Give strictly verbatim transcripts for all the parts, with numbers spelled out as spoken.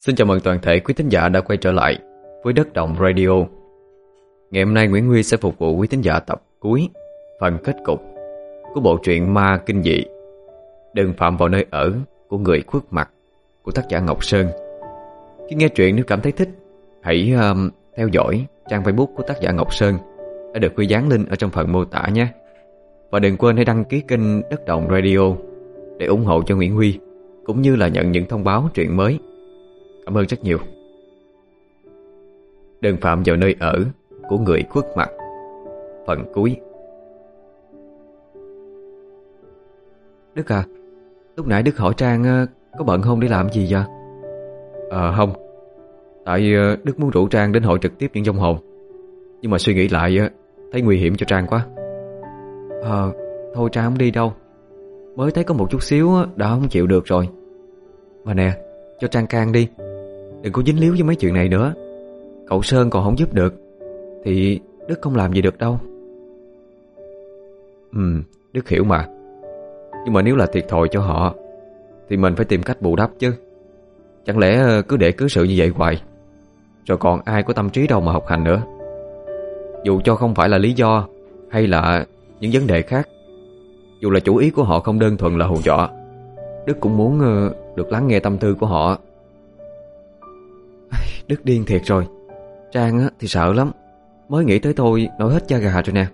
Xin chào mừng toàn thể quý thính giả đã quay trở lại với Đất Động Radio. Ngày hôm nay Nguyễn Huy sẽ phục vụ quý thính giả tập cuối, phần kết cục của bộ truyện ma kinh dị Đừng phạm vào nơi ở của người khuất mặt của tác giả Ngọc Sơn. Khi nghe truyện, nếu cảm thấy thích, hãy um, theo dõi trang Facebook của tác giả Ngọc Sơn đã được Huy dán link ở trong phần mô tả nhé. Và đừng quên hãy đăng ký kênh Đất Động Radio để ủng hộ cho Nguyễn Huy, cũng như là nhận những thông báo truyện mới. Cảm ơn rất nhiều. Đừng phạm vào nơi ở của người khuất mặt, phần cuối. Đức à, lúc nãy Đức hỏi Trang có bận không để làm gì vậy? À không, tại Đức muốn rủ Trang đến hội trực tiếp những vong hồn, nhưng mà suy nghĩ lại thấy nguy hiểm cho Trang quá. Ờ, thôi Trang không đi đâu. Mới thấy có một chút xíu đã không chịu được rồi. Mà nè, cho Trang can đi, đừng có dính líu với mấy chuyện này nữa. Cậu Sơn còn không giúp được thì Đức không làm gì được đâu. Ừ, Đức hiểu mà. Nhưng mà nếu là thiệt thòi cho họ thì mình phải tìm cách bù đắp chứ. Chẳng lẽ cứ để cứ sự như vậy hoài, rồi còn ai có tâm trí đâu mà học hành nữa. Dù cho không phải là lý do hay là những vấn đề khác, dù là chủ ý của họ không đơn thuần là hù dọa, Đức cũng muốn được lắng nghe tâm tư của họ. Đức điên thiệt rồi. Trang thì sợ lắm, mới nghĩ tới tôi nổi hết da gà rồi nè.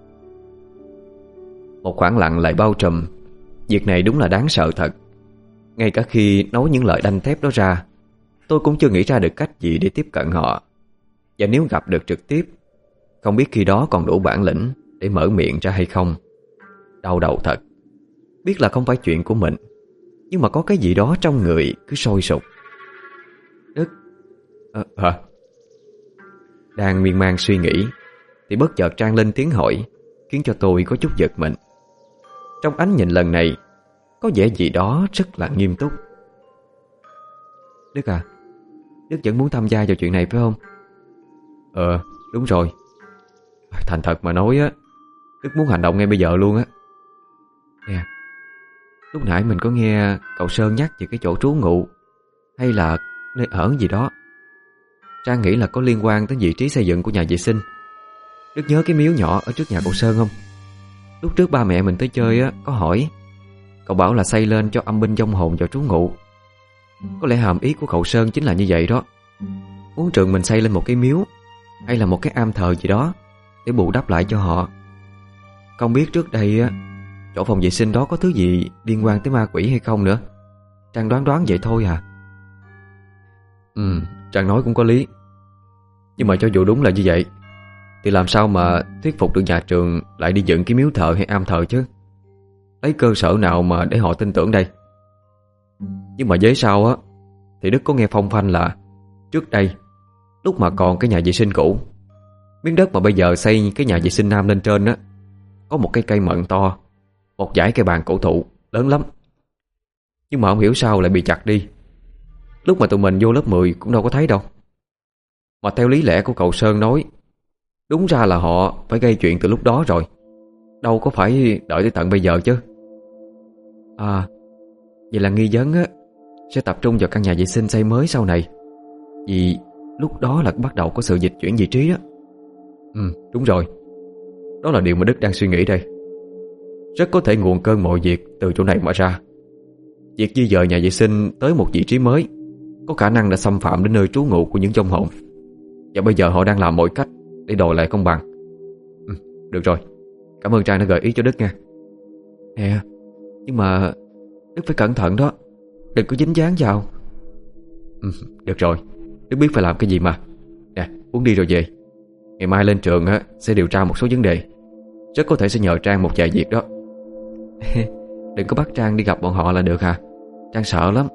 Một khoảng lặng lại bao trùm. Việc này đúng là đáng sợ thật. Ngay cả khi nói những lời đanh thép đó ra, tôi cũng chưa nghĩ ra được cách gì để tiếp cận họ. Và nếu gặp được trực tiếp, không biết khi đó còn đủ bản lĩnh để mở miệng ra hay không. Đau đầu thật. Biết là không phải chuyện của mình, nhưng mà có cái gì đó trong người cứ sôi sục. Đức à, hả? Đang miên man suy nghĩ thì bất chợt Trang lên tiếng hỏi, khiến cho tôi có chút giật mình. Trong ánh nhìn lần này có vẻ gì đó rất là nghiêm túc. Đức à, Đức vẫn muốn tham gia vào chuyện này phải không? Ờ, đúng rồi. Thành thật mà nói á, Đức muốn hành động ngay bây giờ luôn á. Nè, lúc nãy mình có nghe cậu Sơn nhắc về cái chỗ trú ngụ hay là nơi ở gì đó. Trang nghĩ là có liên quan tới vị trí xây dựng của nhà vệ sinh. Đức nhớ cái miếu nhỏ ở trước nhà cậu Sơn không? Lúc trước ba mẹ mình tới chơi á, có hỏi. Cậu bảo là xây lên cho âm binh vong hồn vào trú ngụ. Có lẽ hàm ý của cậu Sơn chính là như vậy đó. Muốn trường mình xây lên một cái miếu hay là một cái am thờ gì đó để bù đắp lại cho họ. Không biết trước đây á, chỗ phòng vệ sinh đó có thứ gì liên quan tới ma quỷ hay không nữa. Trang đoán đoán vậy thôi à. Ừ, Trang nói cũng có lý. Nhưng mà cho dù đúng là như vậy thì làm sao mà thuyết phục được nhà trường lại đi dựng cái miếu thờ hay am thờ chứ? Lấy cơ sở nào mà để họ tin tưởng đây? Nhưng mà với sau á thì Đức có nghe phong phanh là trước đây, lúc mà còn cái nhà vệ sinh cũ, miếng đất mà bây giờ xây cái nhà vệ sinh nam lên trên á, có một cái cây mận to, một dãy cây bàn cổ thụ lớn lắm. Nhưng mà không hiểu sao lại bị chặt đi. Lúc mà tụi mình vô lớp mười cũng đâu có thấy đâu. Mà theo lý lẽ của cậu Sơn nói, đúng ra là họ phải gây chuyện từ lúc đó rồi, đâu có phải đợi tới tận bây giờ chứ. À, vậy là nghi vấn á sẽ tập trung vào căn nhà vệ sinh xây mới sau này, vì lúc đó là bắt đầu có sự dịch chuyển vị trí đó. Ừ, đúng rồi. Đó là điều mà Đức đang suy nghĩ đây. Rất có thể nguồn cơn mọi việc từ chỗ này mà ra. Việc di dời nhà vệ sinh tới một vị trí mới có khả năng đã xâm phạm đến nơi trú ngụ của những vong hồn, và bây giờ họ đang làm mọi cách để đòi lại công bằng. Ừ, được rồi. Cảm ơn Trang đã gợi ý cho Đức nha. Nè, nhưng mà Đức phải cẩn thận đó, đừng có dính dáng vào. Ừ, được rồi. Đức biết phải làm cái gì mà. Nè, uống đi rồi về. Ngày mai lên trường á, sẽ điều tra một số vấn đề. Rất có thể sẽ nhờ Trang một vài việc đó. Đừng có bắt Trang đi gặp bọn họ là được hả? Trang sợ lắm.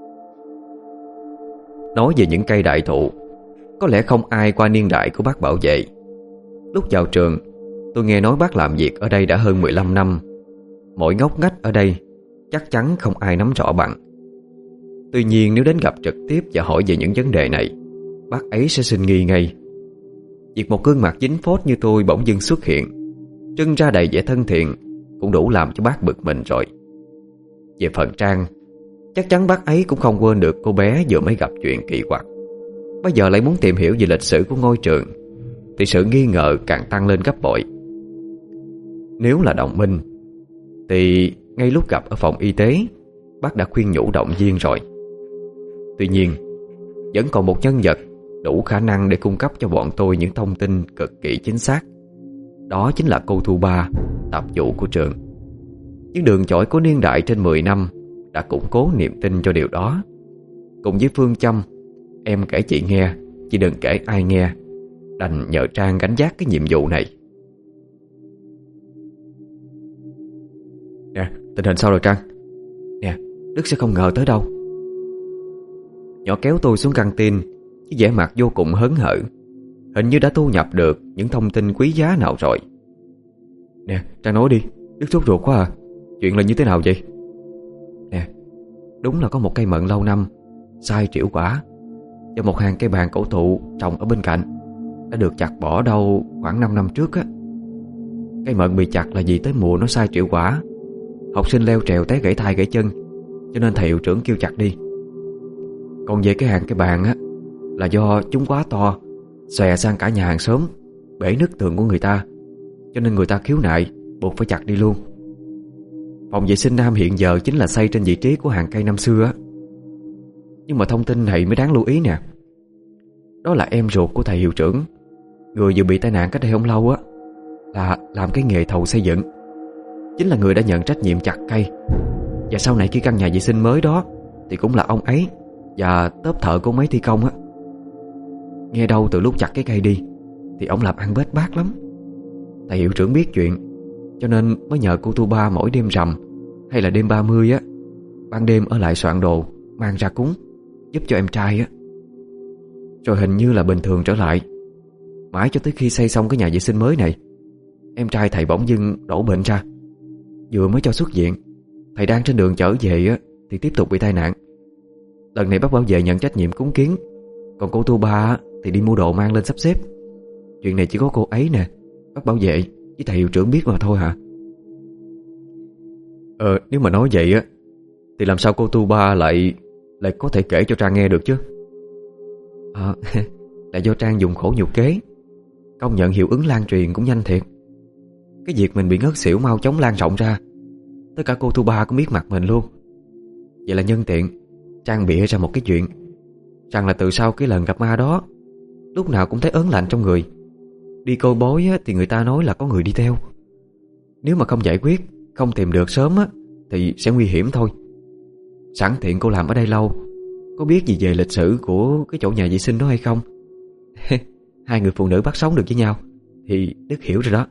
Nói về những cây đại thụ, có lẽ không ai qua niên đại của bác bảo vệ. Lúc vào trường, tôi nghe nói bác làm việc ở đây đã hơn mười lăm năm. Mỗi ngóc ngách ở đây chắc chắn không ai nắm rõ bằng. Tuy nhiên nếu đến gặp trực tiếp và hỏi về những vấn đề này, bác ấy sẽ sinh nghi ngay. Việc một gương mặt dính phốt như tôi bỗng dưng xuất hiện, trưng ra đầy vẻ thân thiện, cũng đủ làm cho bác bực mình rồi. Về phần Trang, Chắc chắn bác ấy cũng không quên được cô bé vừa mới gặp chuyện kỳ quặc. Bây giờ lại muốn tìm hiểu về lịch sử của ngôi trường, thì sự nghi ngờ càng tăng lên gấp bội. Nếu là đồng minh thì ngay lúc gặp ở phòng y tế, bác đã khuyên nhủ động viên rồi. Tuy nhiên, vẫn còn một nhân vật đủ khả năng để cung cấp cho bọn tôi những thông tin cực kỳ chính xác. Đó chính là cô Thu Ba, tạp vụ của trường. Những đường chổi có niên đại trên mười năm đã củng cố niềm tin cho điều đó. Cùng với phương châm em kể chị nghe, chứ đừng kể ai nghe, đành nhờ Trang gánh vác cái nhiệm vụ này. Nè, tình hình sao rồi Trang? Nè, Đức sẽ không ngờ tới đâu. Nhỏ kéo tôi xuống căng tin với vẻ mặt vô cùng hớn hở, hình như đã thu nhập được những thông tin quý giá nào rồi. Nè, Trang nói đi, Đức sốt ruột quá à. Chuyện là như thế nào vậy? Nè, đúng là có một cây mận lâu năm sai trĩu quả và một hàng cây bàn cổ thụ trồng ở bên cạnh đã được chặt bỏ đâu khoảng năm năm trước á. Cây mận bị chặt là vì tới mùa nó sai trĩu quả, học sinh leo trèo té gãy tay gãy chân, cho nên thầy hiệu trưởng kêu chặt đi. Còn về cái hàng cây bàn á, là do chúng quá to, xòe sang cả nhà hàng xóm, bể nứt tường của người ta, cho nên người ta khiếu nại, buộc phải chặt đi luôn. Phòng vệ sinh nam hiện giờ chính là xây trên vị trí của hàng cây năm xưa á. Nhưng mà thông tin này mới đáng lưu ý nè. Đó là em ruột của thầy hiệu trưởng, người vừa bị tai nạn cách đây không lâu á, là làm cái nghề thầu xây dựng, chính là người đã nhận trách nhiệm chặt cây. Và sau này khi căn nhà vệ sinh mới đó thì cũng là ông ấy và tốp thợ của mấy thi công á. Nghe đâu từ lúc chặt cái cây đi thì ông làm ăn bết bát lắm. Thầy hiệu trưởng biết chuyện, cho nên mới nhờ cô Thu Ba mỗi đêm rằm hay là đêm ba mươi á, ban đêm ở lại soạn đồ mang ra cúng, giúp cho em trai á. Rồi hình như là bình thường trở lại. Mãi cho tới khi xây xong cái nhà vệ sinh mới này, em trai thầy bỗng dưng đổ bệnh ra. Vừa mới cho xuất viện, thầy đang trên đường trở về á thì tiếp tục bị tai nạn. Lần này bác bảo vệ nhận trách nhiệm cúng kiến, còn cô Thu Ba thì đi mua đồ mang lên sắp xếp. Chuyện này chỉ có cô ấy nè, bác bảo vệ với thầy hiệu trưởng biết mà thôi hả? Ờ, nếu mà nói vậy á thì làm sao cô Thu Ba lại lại có thể kể cho Trang nghe được chứ? Ờ, là do Trang dùng khổ nhục kế. Công nhận hiệu ứng lan truyền cũng nhanh thiệt. Cái việc mình bị ngất xỉu mau chóng lan rộng ra, tất cả cô Thu Ba cũng biết mặt mình luôn. Vậy là nhân tiện Trang bịa ra một cái chuyện rằng là từ sau cái lần gặp ma đó, lúc nào cũng thấy ớn lạnh trong người. Đi coi bói á, thì người ta nói là có người đi theo. Nếu mà không giải quyết, không tìm được sớm á, thì sẽ nguy hiểm thôi. Sẵn tiện cô làm ở đây lâu, có biết gì về lịch sử của cái chỗ nhà vệ sinh đó hay không? Hai người phụ nữ bắt sống được với nhau thì Đức hiểu rồi đó.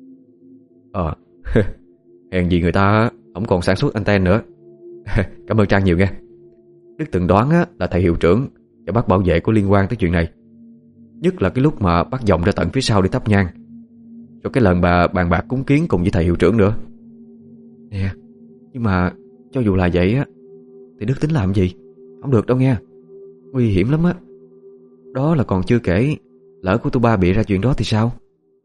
Ờ, hèn gì người ta không còn sản xuất anten nữa. Cảm ơn Trang nhiều nha. Đức từng đoán á, là thầy hiệu trưởng và bác bảo vệ có liên quan tới chuyện này. Nhất là cái lúc mà bác vòng ra tận phía sau để thắp nhang, rồi cái lần bà bàn bạc cúng kiến cùng với thầy hiệu trưởng nữa. Nè, nhưng mà cho dù là vậy á thì Đức tính làm gì? Không được đâu nghe, nguy hiểm lắm á. Đó là còn chưa kể lỡ của tôi ba bịa ra chuyện đó thì sao?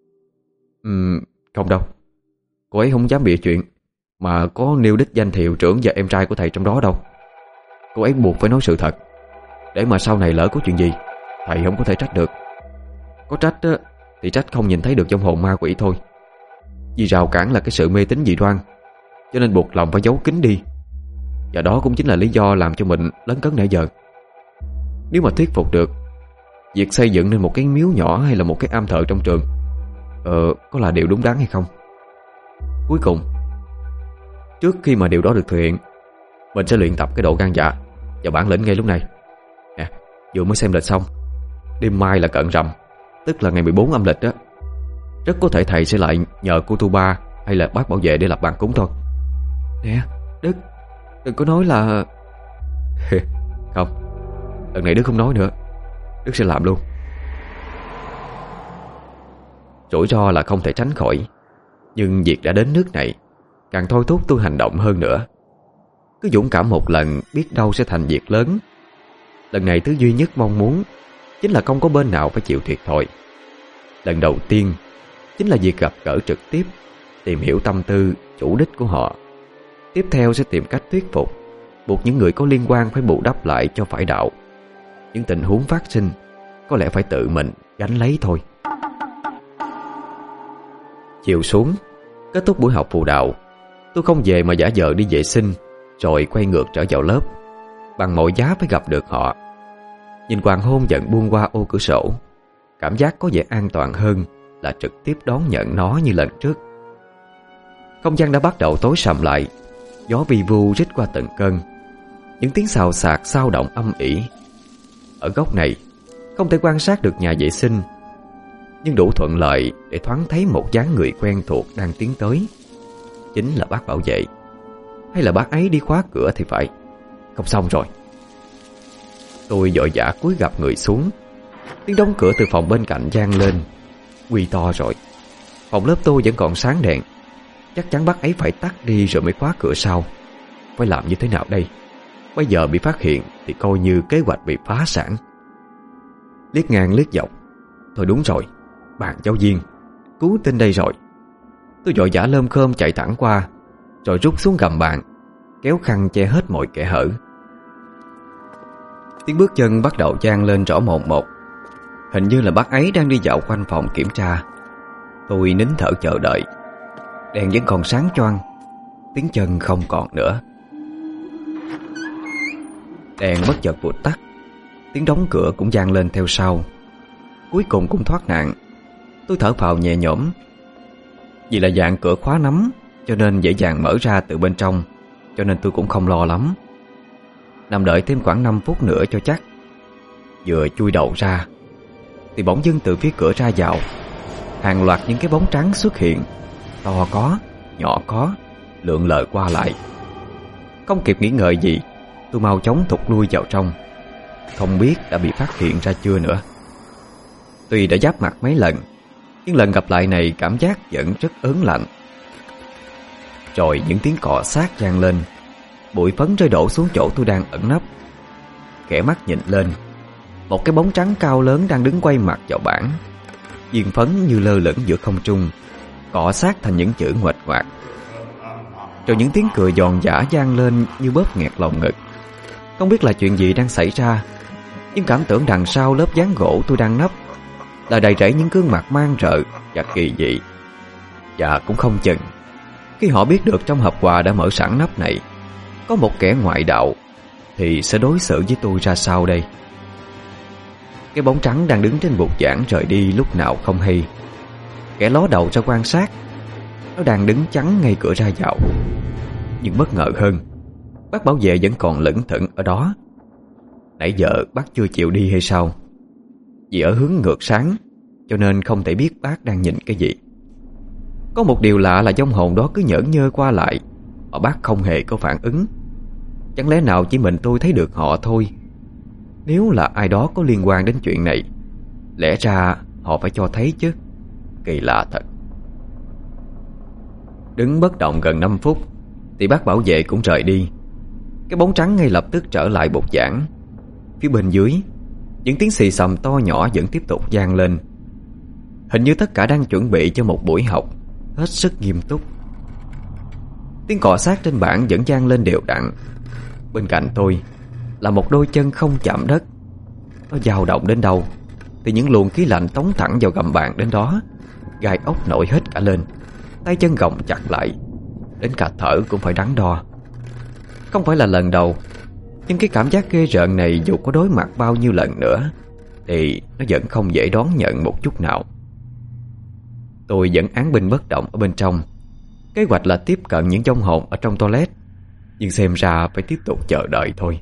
Ừm, không đâu. Cô ấy không dám bịa chuyện mà có nêu đích danh thầy hiệu trưởng và em trai của thầy trong đó đâu. Cô ấy buộc phải nói sự thật, để mà sau này lỡ có chuyện gì thầy không có thể trách được. Có trách á, thì trách không nhìn thấy được trong hồn ma quỷ thôi. Vì rào cản là cái sự mê tín dị đoan, cho nên buộc lòng phải giấu kín đi. Và đó cũng chính là lý do làm cho mình lấn cấn nãy giờ. Nếu mà thuyết phục được việc xây dựng nên một cái miếu nhỏ hay là một cái am thờ trong trường, Ờ, có là điều đúng đắn hay không? Cuối cùng, trước khi mà điều đó được thực hiện, mình sẽ luyện tập cái độ gan dạ và bản lĩnh ngay lúc này. Nè, vừa mới xem lịch xong, đêm mai là cận rằm, tức là ngày mười bốn âm lịch đó. Rất có thể thầy sẽ lại nhờ cô Thu Ba hay là bác bảo vệ để lập bàn cúng thôi. Nè, Đức, đừng có nói là... Không, lần này Đức không nói nữa, Đức sẽ làm luôn. Rủi ro là không thể tránh khỏi, nhưng việc đã đến nước này càng thôi thúc tôi hành động hơn nữa. Cứ dũng cảm một lần, biết đâu sẽ thành việc lớn. Lần này thứ duy nhất mong muốn chính là không có bên nào phải chịu thiệt thòi. Lần đầu tiên chính là việc gặp gỡ trực tiếp, tìm hiểu tâm tư, chủ đích của họ. Tiếp theo sẽ tìm cách thuyết phục buộc những người có liên quan phải bù đắp lại cho phải đạo. Những tình huống phát sinh có lẽ phải tự mình gánh lấy thôi. Chiều xuống, kết thúc buổi học phụ đạo, tôi không về mà giả vờ đi vệ sinh, rồi quay ngược trở vào lớp, bằng mọi giá phải gặp được họ. Nhìn hoàng hôn dần buông qua ô cửa sổ, cảm giác có vẻ an toàn hơn là trực tiếp đón nhận nó như lần trước. Không gian đã bắt đầu tối sầm lại, gió vi vu rít qua từng cơn, những tiếng xào xạc xao động âm ỉ. Ở góc này không thể quan sát được nhà vệ sinh, nhưng đủ thuận lợi để thoáng thấy một dáng người quen thuộc đang tiến tới. Chính là bác bảo vệ, hay là bác ấy đi khóa cửa thì phải. Không xong rồi. Tôi vội vã cúi gập người xuống. Tiếng đóng cửa từ phòng bên cạnh vang lên. Nguy to rồi. Phòng lớp tôi vẫn còn sáng đèn, chắc chắn bác ấy phải tắt đi rồi mới khóa cửa sau. Phải làm như thế nào đây? Bây giờ bị phát hiện thì coi như kế hoạch bị phá sản. Liếc ngang liếc dọc, thôi đúng rồi, bạn giáo viên cứu tinh đây rồi. Tôi vội vã lơm khơm chạy thẳng qua, rồi rút xuống gầm bàn, kéo khăn che hết mọi kẽ hở. Tiếng bước chân bắt đầu vang lên rõ mồn một. Hình như là bác ấy đang đi dạo quanh phòng kiểm tra. Tôi nín thở chờ đợi. Đèn vẫn còn sáng choang, tiếng chân không còn nữa. Đèn bất chợt vụt tắt, tiếng đóng cửa cũng vang lên theo sau. Cuối cùng cũng thoát nạn. Tôi thở phào nhẹ nhõm. Vì là dạng cửa khóa nắm, cho nên dễ dàng mở ra từ bên trong, cho nên tôi cũng không lo lắm. Nằm đợi thêm khoảng năm phút nữa cho chắc. Vừa chui đầu ra thì bỗng dưng từ phía cửa ra vào, hàng loạt những cái bóng trắng xuất hiện. To có, nhỏ có, lượn lờ qua lại. Không kịp nghĩ ngợi gì, tôi mau chóng thụt lui vào trong. Không biết đã bị phát hiện ra chưa nữa. Tuy đã giáp mặt mấy lần, nhưng lần gặp lại này cảm giác vẫn rất ớn lạnh. Rồi những tiếng cọ sát vang lên, bụi phấn rơi đổ xuống chỗ tôi đang ẩn nấp. Khẽ mắt nhìn lên, một cái bóng trắng cao lớn đang đứng quay mặt vào bảng. Viên phấn như lơ lửng giữa không trung, cọ sát thành những chữ nguệch ngoạc. Rồi những tiếng cười giòn giã vang lên như bóp nghẹt lòng ngực. Không biết là chuyện gì đang xảy ra, nhưng cảm tưởng đằng sau lớp dáng gỗ tôi đang nấp là đầy rẫy những gương mặt mang rợ và kỳ dị. Và cũng không chừng, khi họ biết được trong hộp quà đã mở sẵn nắp này có một kẻ ngoại đạo, thì sẽ đối xử với tôi ra sao đây? Cái bóng trắng đang đứng trên bục giảng rời đi lúc nào không hay. Kẻ ló đầu ra quan sát, nó đang đứng chắn ngay cửa ra vào. Nhưng bất ngờ hơn, bác bảo vệ vẫn còn lững thững ở đó. Nãy giờ bác chưa chịu đi hay sao? Vì ở hướng ngược sáng, cho nên không thể biết bác đang nhìn cái gì. Có một điều lạ là vong hồn đó cứ nhởn nhơ qua lại, mà bác không hề có phản ứng. Chẳng lẽ nào chỉ mình tôi thấy được họ thôi? Nếu là ai đó có liên quan đến chuyện này, lẽ ra họ phải cho thấy chứ. Kỳ lạ thật. Đứng bất động gần năm phút thì bác bảo vệ cũng rời đi. Cái bóng trắng ngay lập tức trở lại bục giảng. Phía bên dưới, những tiếng xì xầm to nhỏ vẫn tiếp tục vang lên. Hình như tất cả đang chuẩn bị cho một buổi học hết sức nghiêm túc. Tiếng cọ sát trên bảng vẫn vang lên đều đặn. Bên cạnh tôi là một đôi chân không chạm đất. Nó dao động đến đâu thì những luồng khí lạnh tống thẳng vào gầm bàn đến đó. Gai ốc nổi hết cả lên, tay chân gồng chặt lại, đến cả thở cũng phải đắn đo. Không phải là lần đầu, nhưng cái cảm giác ghê rợn này dù có đối mặt bao nhiêu lần nữa thì nó vẫn không dễ đón nhận một chút nào. Tôi vẫn án binh bất động ở bên trong. Kế hoạch là tiếp cận những vong hồn ở trong toilet, nhưng xem ra phải tiếp tục chờ đợi thôi.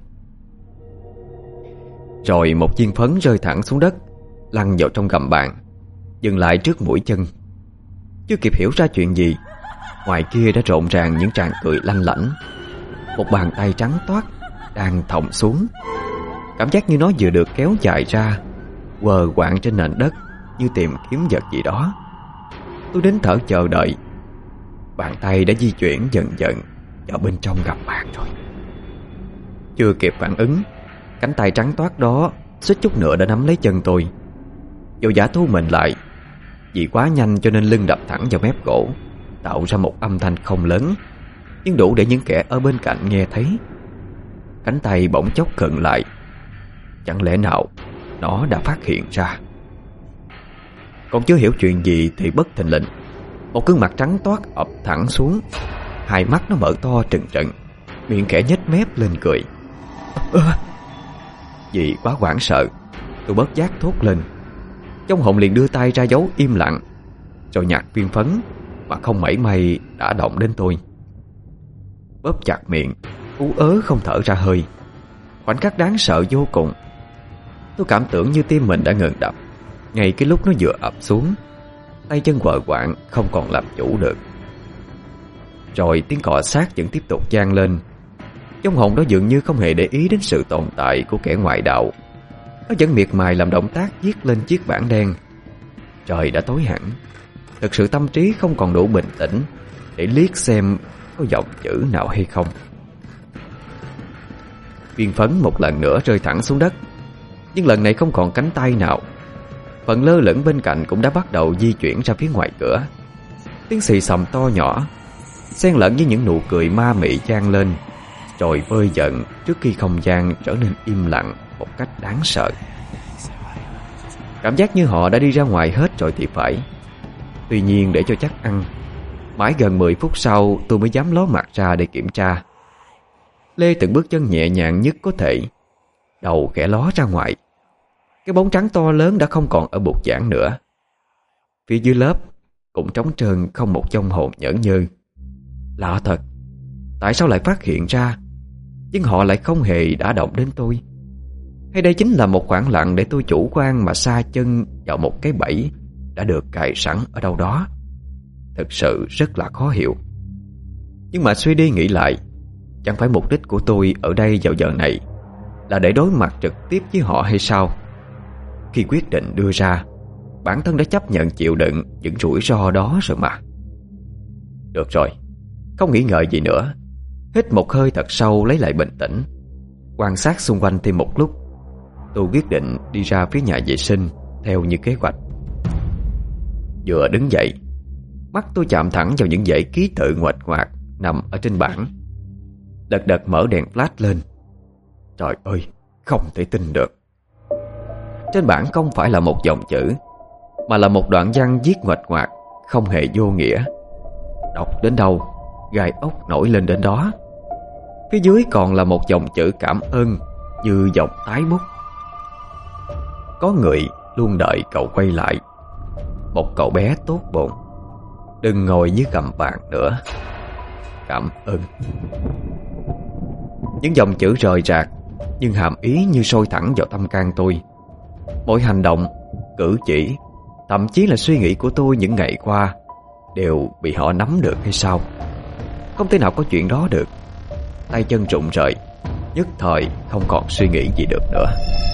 Rồi một viên phấn rơi thẳng xuống đất, lăn vào trong gầm bàn, dừng lại trước mũi chân. Chưa kịp hiểu ra chuyện gì, ngoài kia đã rộn ràng những tràng cười lanh lảnh. Một bàn tay trắng toát đang thõng xuống, cảm giác như nó vừa được kéo dài ra, quờ quạng trên nền đất như tìm kiếm vật gì đó. Tôi đến thở chờ đợi. Bàn tay đã di chuyển dần dần vào bên trong gầm bàn rồi. Chưa kịp phản ứng, cánh tay trắng toát đó suýt chút nữa đã nắm lấy chân tôi. Dù giả thu mình lại, vì quá nhanh cho nên lưng đập thẳng vào mép gỗ, tạo ra một âm thanh không lớn, nhưng đủ để những kẻ ở bên cạnh nghe thấy. Cánh tay bỗng chốc khựng lại. Chẳng lẽ nào nó đã phát hiện ra? Còn chưa hiểu chuyện gì thì bất thình lình, một gương mặt trắng toát ập thẳng xuống. Hai mắt nó mở to trừng trừng, miệng khẽ nhếch mép lên cười. À, vì quá hoảng sợ, tôi bất giác thốt lên. Trong hồn liền đưa tay ra dấu im lặng, rồi nhặt viên phấn mà không mảy may đã động đến tôi. Bóp chặt miệng, ú ớ không thở ra hơi. Khoảnh khắc đáng sợ vô cùng. Tôi cảm tưởng như tim mình đã ngừng đập ngay cái lúc nó vừa ập xuống. Tay chân quờ quạng không còn làm chủ được. Rồi tiếng cọ sát vẫn tiếp tục vang lên. Trong hồn đó dường như không hề để ý đến sự tồn tại của kẻ ngoại đạo. Nó vẫn miệt mài làm động tác viết lên chiếc bảng đen. Trời đã tối hẳn. Thực sự tâm trí không còn đủ bình tĩnh để liếc xem có dòng chữ nào hay không. Viên phấn một lần nữa rơi thẳng xuống đất, nhưng lần này không còn cánh tay nào. Phần lơ lửng bên cạnh cũng đã bắt đầu di chuyển ra phía ngoài cửa. Tiếng xì xầm to nhỏ xen lẫn với những nụ cười ma mị vang lên, rồi vơi dần trước khi không gian trở nên im lặng một cách đáng sợ. Cảm giác như họ đã đi ra ngoài hết rồi thì phải. Tuy nhiên để cho chắc ăn, mãi gần mười phút sau tôi mới dám ló mặt ra để kiểm tra. Lê từng bước chân nhẹ nhàng nhất có thể, đầu khẽ ló ra ngoài. Cái bóng trắng to lớn đã không còn ở bục giảng nữa. Phía dưới lớp cũng trống trơn, không một vong hồn nhởn nhơ. Lạ thật, tại sao lại phát hiện ra, nhưng họ lại không hề đả động đến tôi? Hay đây chính là một khoảng lặng để tôi chủ quan mà sa chân vào một cái bẫy đã được cài sẵn ở đâu đó? Thực sự rất là khó hiểu. Nhưng mà suy đi nghĩ lại, chẳng phải mục đích của tôi ở đây vào giờ này là để đối mặt trực tiếp với họ hay sao? Khi quyết định đưa ra, bản thân đã chấp nhận chịu đựng những rủi ro đó rồi mà. Được rồi, không nghĩ ngợi gì nữa. Hít một hơi thật sâu lấy lại bình tĩnh, quan sát xung quanh thêm một lúc. Tôi quyết định đi ra phía nhà vệ sinh theo như kế hoạch. Vừa đứng dậy, mắt tôi chạm thẳng vào những dãy ký tự nguệch ngoạc nằm ở trên bảng. Đật đật mở đèn flash lên. Trời ơi, không thể tin được. Trên bảng không phải là một dòng chữ, mà là một đoạn văn viết nguệch ngoạc, không hề vô nghĩa. Đọc đến đâu, gai ốc nổi lên đến đó. Phía dưới còn là một dòng chữ cảm ơn như dòng tái bút. Có người luôn đợi cậu quay lại. Một cậu bé tốt bụng, đừng ngồi dưới gầm bàn nữa. Cảm ơn. Những dòng chữ rời rạc, nhưng hàm ý như sôi thẳng vào tâm can tôi. Mỗi hành động, cử chỉ, thậm chí là suy nghĩ của tôi những ngày qua đều bị họ nắm được hay sao? Không thể nào có chuyện đó được. Tay chân rụng rời, nhất thời không còn suy nghĩ gì được nữa.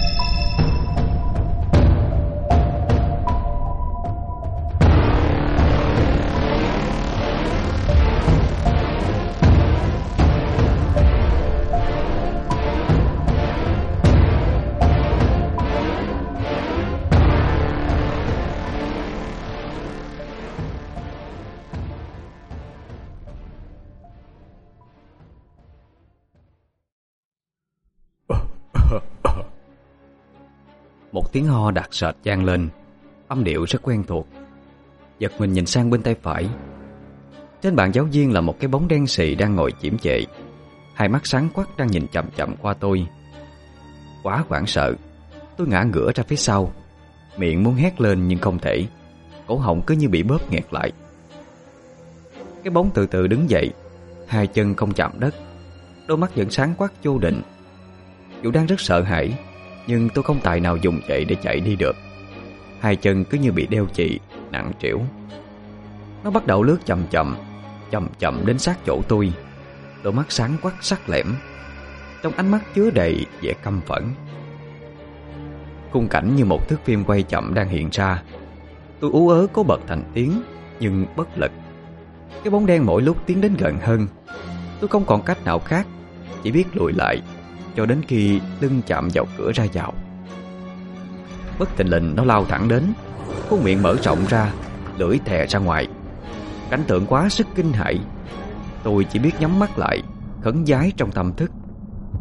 Một tiếng ho đặc sệt vang lên, âm điệu rất quen thuộc. Giật mình nhìn sang bên tay phải. Trên bàn giáo viên là một cái bóng đen xì đang ngồi chiếm chệ, hai mắt sáng quắc đang nhìn chậm chậm qua tôi. Quá hoảng sợ, tôi ngã ngửa ra phía sau, miệng muốn hét lên nhưng không thể. Cổ họng cứ như bị bóp nghẹt lại. Cái bóng từ từ đứng dậy, hai chân không chạm đất, đôi mắt vẫn sáng quắc vô định. Dù đang rất sợ hãi, nhưng tôi không tài nào dùng chạy để chạy đi được. Hai chân cứ như bị đeo chì, nặng trĩu. Nó bắt đầu lướt chậm chậm, chậm chậm đến sát chỗ tôi. Đôi mắt sáng quắc sắc lẻm, trong ánh mắt chứa đầy vẻ căm phẫn. Khung cảnh như một thước phim quay chậm đang hiện ra. Tôi ú ớ cố bật thành tiếng, nhưng bất lực. Cái bóng đen mỗi lúc tiến đến gần hơn. Tôi không còn cách nào khác, chỉ biết lùi lại cho đến khi lưng chạm vào cửa ra vào. Bất thình lình nó lao thẳng đến, khuôn miệng mở rộng ra, lưỡi thè ra ngoài. Cảnh tượng quá sức kinh hãi. Tôi chỉ biết nhắm mắt lại, khấn vái trong tâm thức,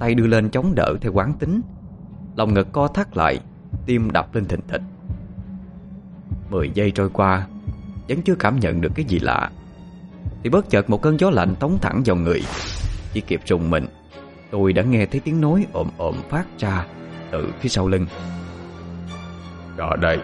tay đưa lên chống đỡ theo quán tính. Lòng ngực co thắt lại, tim đập lên thình thịch. Mười giây trôi qua, vẫn chưa cảm nhận được cái gì lạ, thì bất chợt một cơn gió lạnh tống thẳng vào người. Chỉ kịp rùng mình, tôi đã nghe thấy tiếng nói ồm ồm phát ra từ phía sau lưng. Ra đây.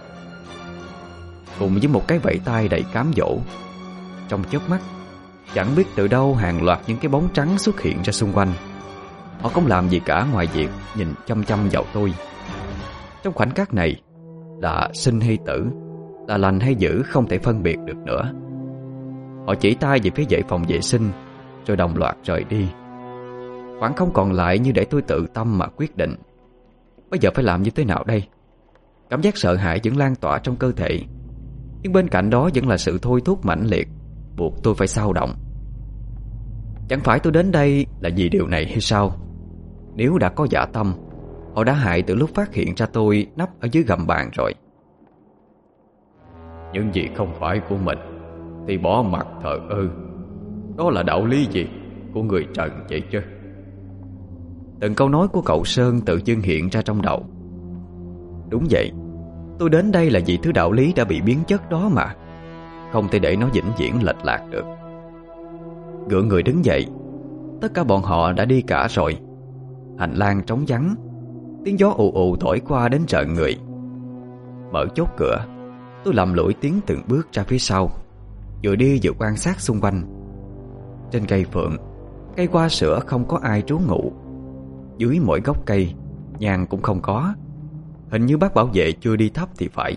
Cùng với một cái vẫy tay đầy cám dỗ, trong chớp mắt, chẳng biết từ đâu hàng loạt những cái bóng trắng xuất hiện ra xung quanh. Họ không làm gì cả ngoài việc nhìn chăm chăm vào tôi. Trong khoảnh khắc này, là sinh hay tử, là lành hay dữ không thể phân biệt được nữa. Họ chỉ tay về phía dãy phòng vệ sinh, rồi đồng loạt rời đi. Khoảng không còn lại như để tôi tự tâm mà quyết định. Bây giờ phải làm như thế nào đây? Cảm giác sợ hãi vẫn lan tỏa trong cơ thể, nhưng bên cạnh đó vẫn là sự thôi thúc mãnh liệt, buộc tôi phải xao động. Chẳng phải tôi đến đây là vì điều này hay sao? Nếu đã có dạ tâm, họ đã hại từ lúc phát hiện ra tôi nấp ở dưới gầm bàn rồi. Những gì không phải của mình thì bỏ mặt thờ ơ, đó là đạo lý gì của người trần vậy chứ? Từng câu nói của cậu Sơn tự dưng hiện ra trong đầu. Đúng vậy, tôi đến đây là vì thứ đạo lý đã bị biến chất đó mà, không thể để nó vĩnh viễn lệch lạc được. Gượng người đứng dậy, tất cả bọn họ đã đi cả rồi. Hành lang trống vắng, tiếng gió ù ù thổi qua đến rợn người. Mở chốt cửa, tôi lầm lũi tiến từng bước ra phía sau, vừa đi vừa quan sát xung quanh. Trên cây phượng, cây hoa sữa không có ai trú ngụ. Dưới mỗi gốc cây, nhang cũng không có. Hình như bác bảo vệ chưa đi thắp thì phải.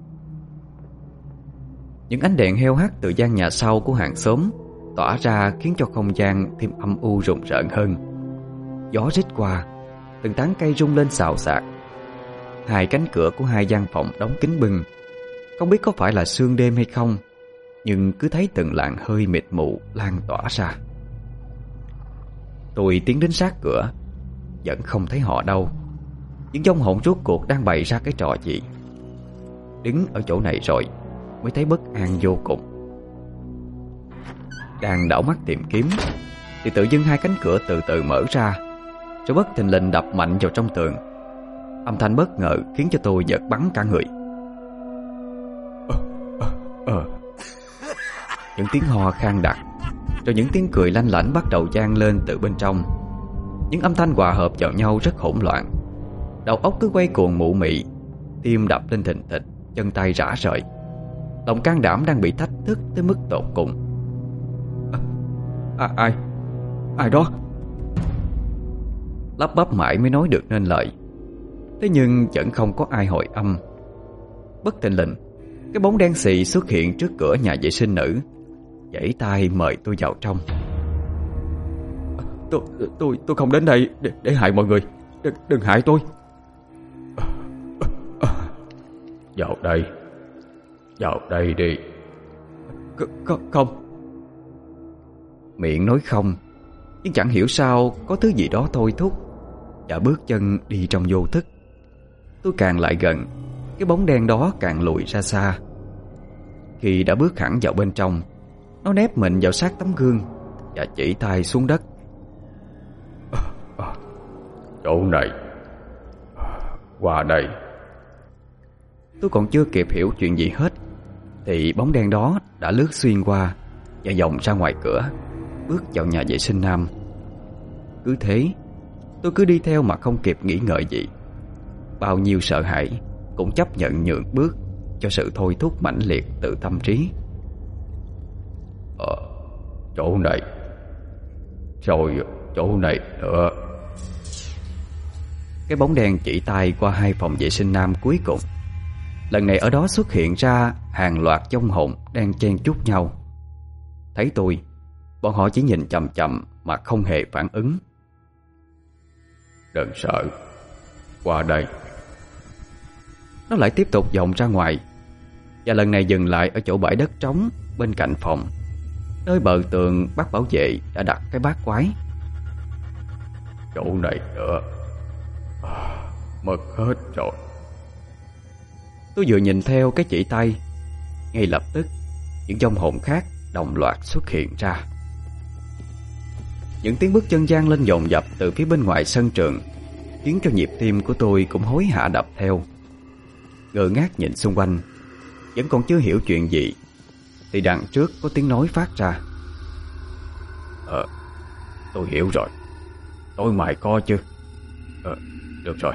Những ánh đèn heo hắt từ gian nhà sau của hàng xóm tỏa ra khiến cho không gian thêm âm u rùng rợn hơn. Gió rít qua, từng tán cây rung lên xào xạc. Hai cánh cửa của hai gian phòng đóng kín bưng. Không biết có phải là sương đêm hay không, nhưng cứ thấy từng làn hơi mịt mù lan tỏa ra. Tôi tiến đến sát cửa, vẫn không thấy họ đâu. Những vong hồn rốt cuộc đang bày ra cái trò gì? Đứng ở chỗ này rồi mới thấy bất an vô cùng. Đang đảo mắt tìm kiếm thì tự dưng hai cánh cửa từ từ mở ra, rồi bất thình lình đập mạnh vào trong tường. Âm thanh bất ngờ khiến cho tôi giật bắn cả người. Ờ, ờ, ờ. Những tiếng ho khan đặc, rồi những tiếng cười lanh lảnh bắt đầu vang lên từ bên trong. Những âm thanh hòa hợp vào nhau rất hỗn loạn. Đầu óc cứ quay cuồng mụ mị, tim đập lên thình thịch, chân tay rã rời. Lòng can đảm đang bị thách thức tới mức tột cùng. À, à, ai? Ai đó? Lắp bắp mãi mới nói được nên lời. Thế nhưng vẫn không có ai hồi âm. Bất thình lình, cái bóng đen xì xuất hiện trước cửa nhà vệ sinh nữ, giãy tay mời tôi vào trong. Tôi tôi tôi không đến đây để, để hại mọi người. Đừng, đừng hại tôi. Vào đây. Vào đây đi. Không, không. Miệng nói không, nhưng chẳng hiểu sao có thứ gì đó thôi thúc, và bước chân đi trong vô thức. Tôi càng lại gần, cái bóng đen đó càng lùi ra xa. Khi đã bước hẳn vào bên trong, nó nép mình vào sát tấm gương và chỉ tay xuống đất. À, à, chỗ này. Qua đây. Tôi còn chưa kịp hiểu chuyện gì hết thì bóng đen đó đã lướt xuyên qua và vòng ra ngoài cửa, bước vào nhà vệ sinh nam. Cứ thế, tôi cứ đi theo mà không kịp nghĩ ngợi gì. Bao nhiêu sợ hãi cũng chấp nhận nhượng bước cho sự thôi thúc mãnh liệt từ tâm trí. Ờ, chỗ này. Rồi chỗ này nữa. Cái bóng đen chỉ tay qua hai phòng vệ sinh nam cuối cùng. Lần này ở đó xuất hiện ra hàng loạt vong hồn đang chen chúc nhau. Thấy tôi, bọn họ chỉ nhìn chằm chằm mà không hề phản ứng. Đừng sợ. Qua đây. Nó lại tiếp tục vòng ra ngoài, và lần này dừng lại ở chỗ bãi đất trống bên cạnh phòng, nơi bờ tường bác bảo vệ đã đặt cái bát quái. Chỗ này nữa. À, mất hết rồi. Tôi vừa nhìn theo cái chỉ tay, ngay lập tức những vong hồn khác đồng loạt xuất hiện ra. Những tiếng bước chân vang lên dồn dập từ phía bên ngoài sân trường, khiến cho nhịp tim của tôi cũng hối hả đập theo. Ngơ ngác nhìn xung quanh, vẫn còn chưa hiểu chuyện gì, thì đằng trước có tiếng nói phát ra. Ờ, tôi hiểu rồi. Tôi mày co chứ. Ờ, được rồi.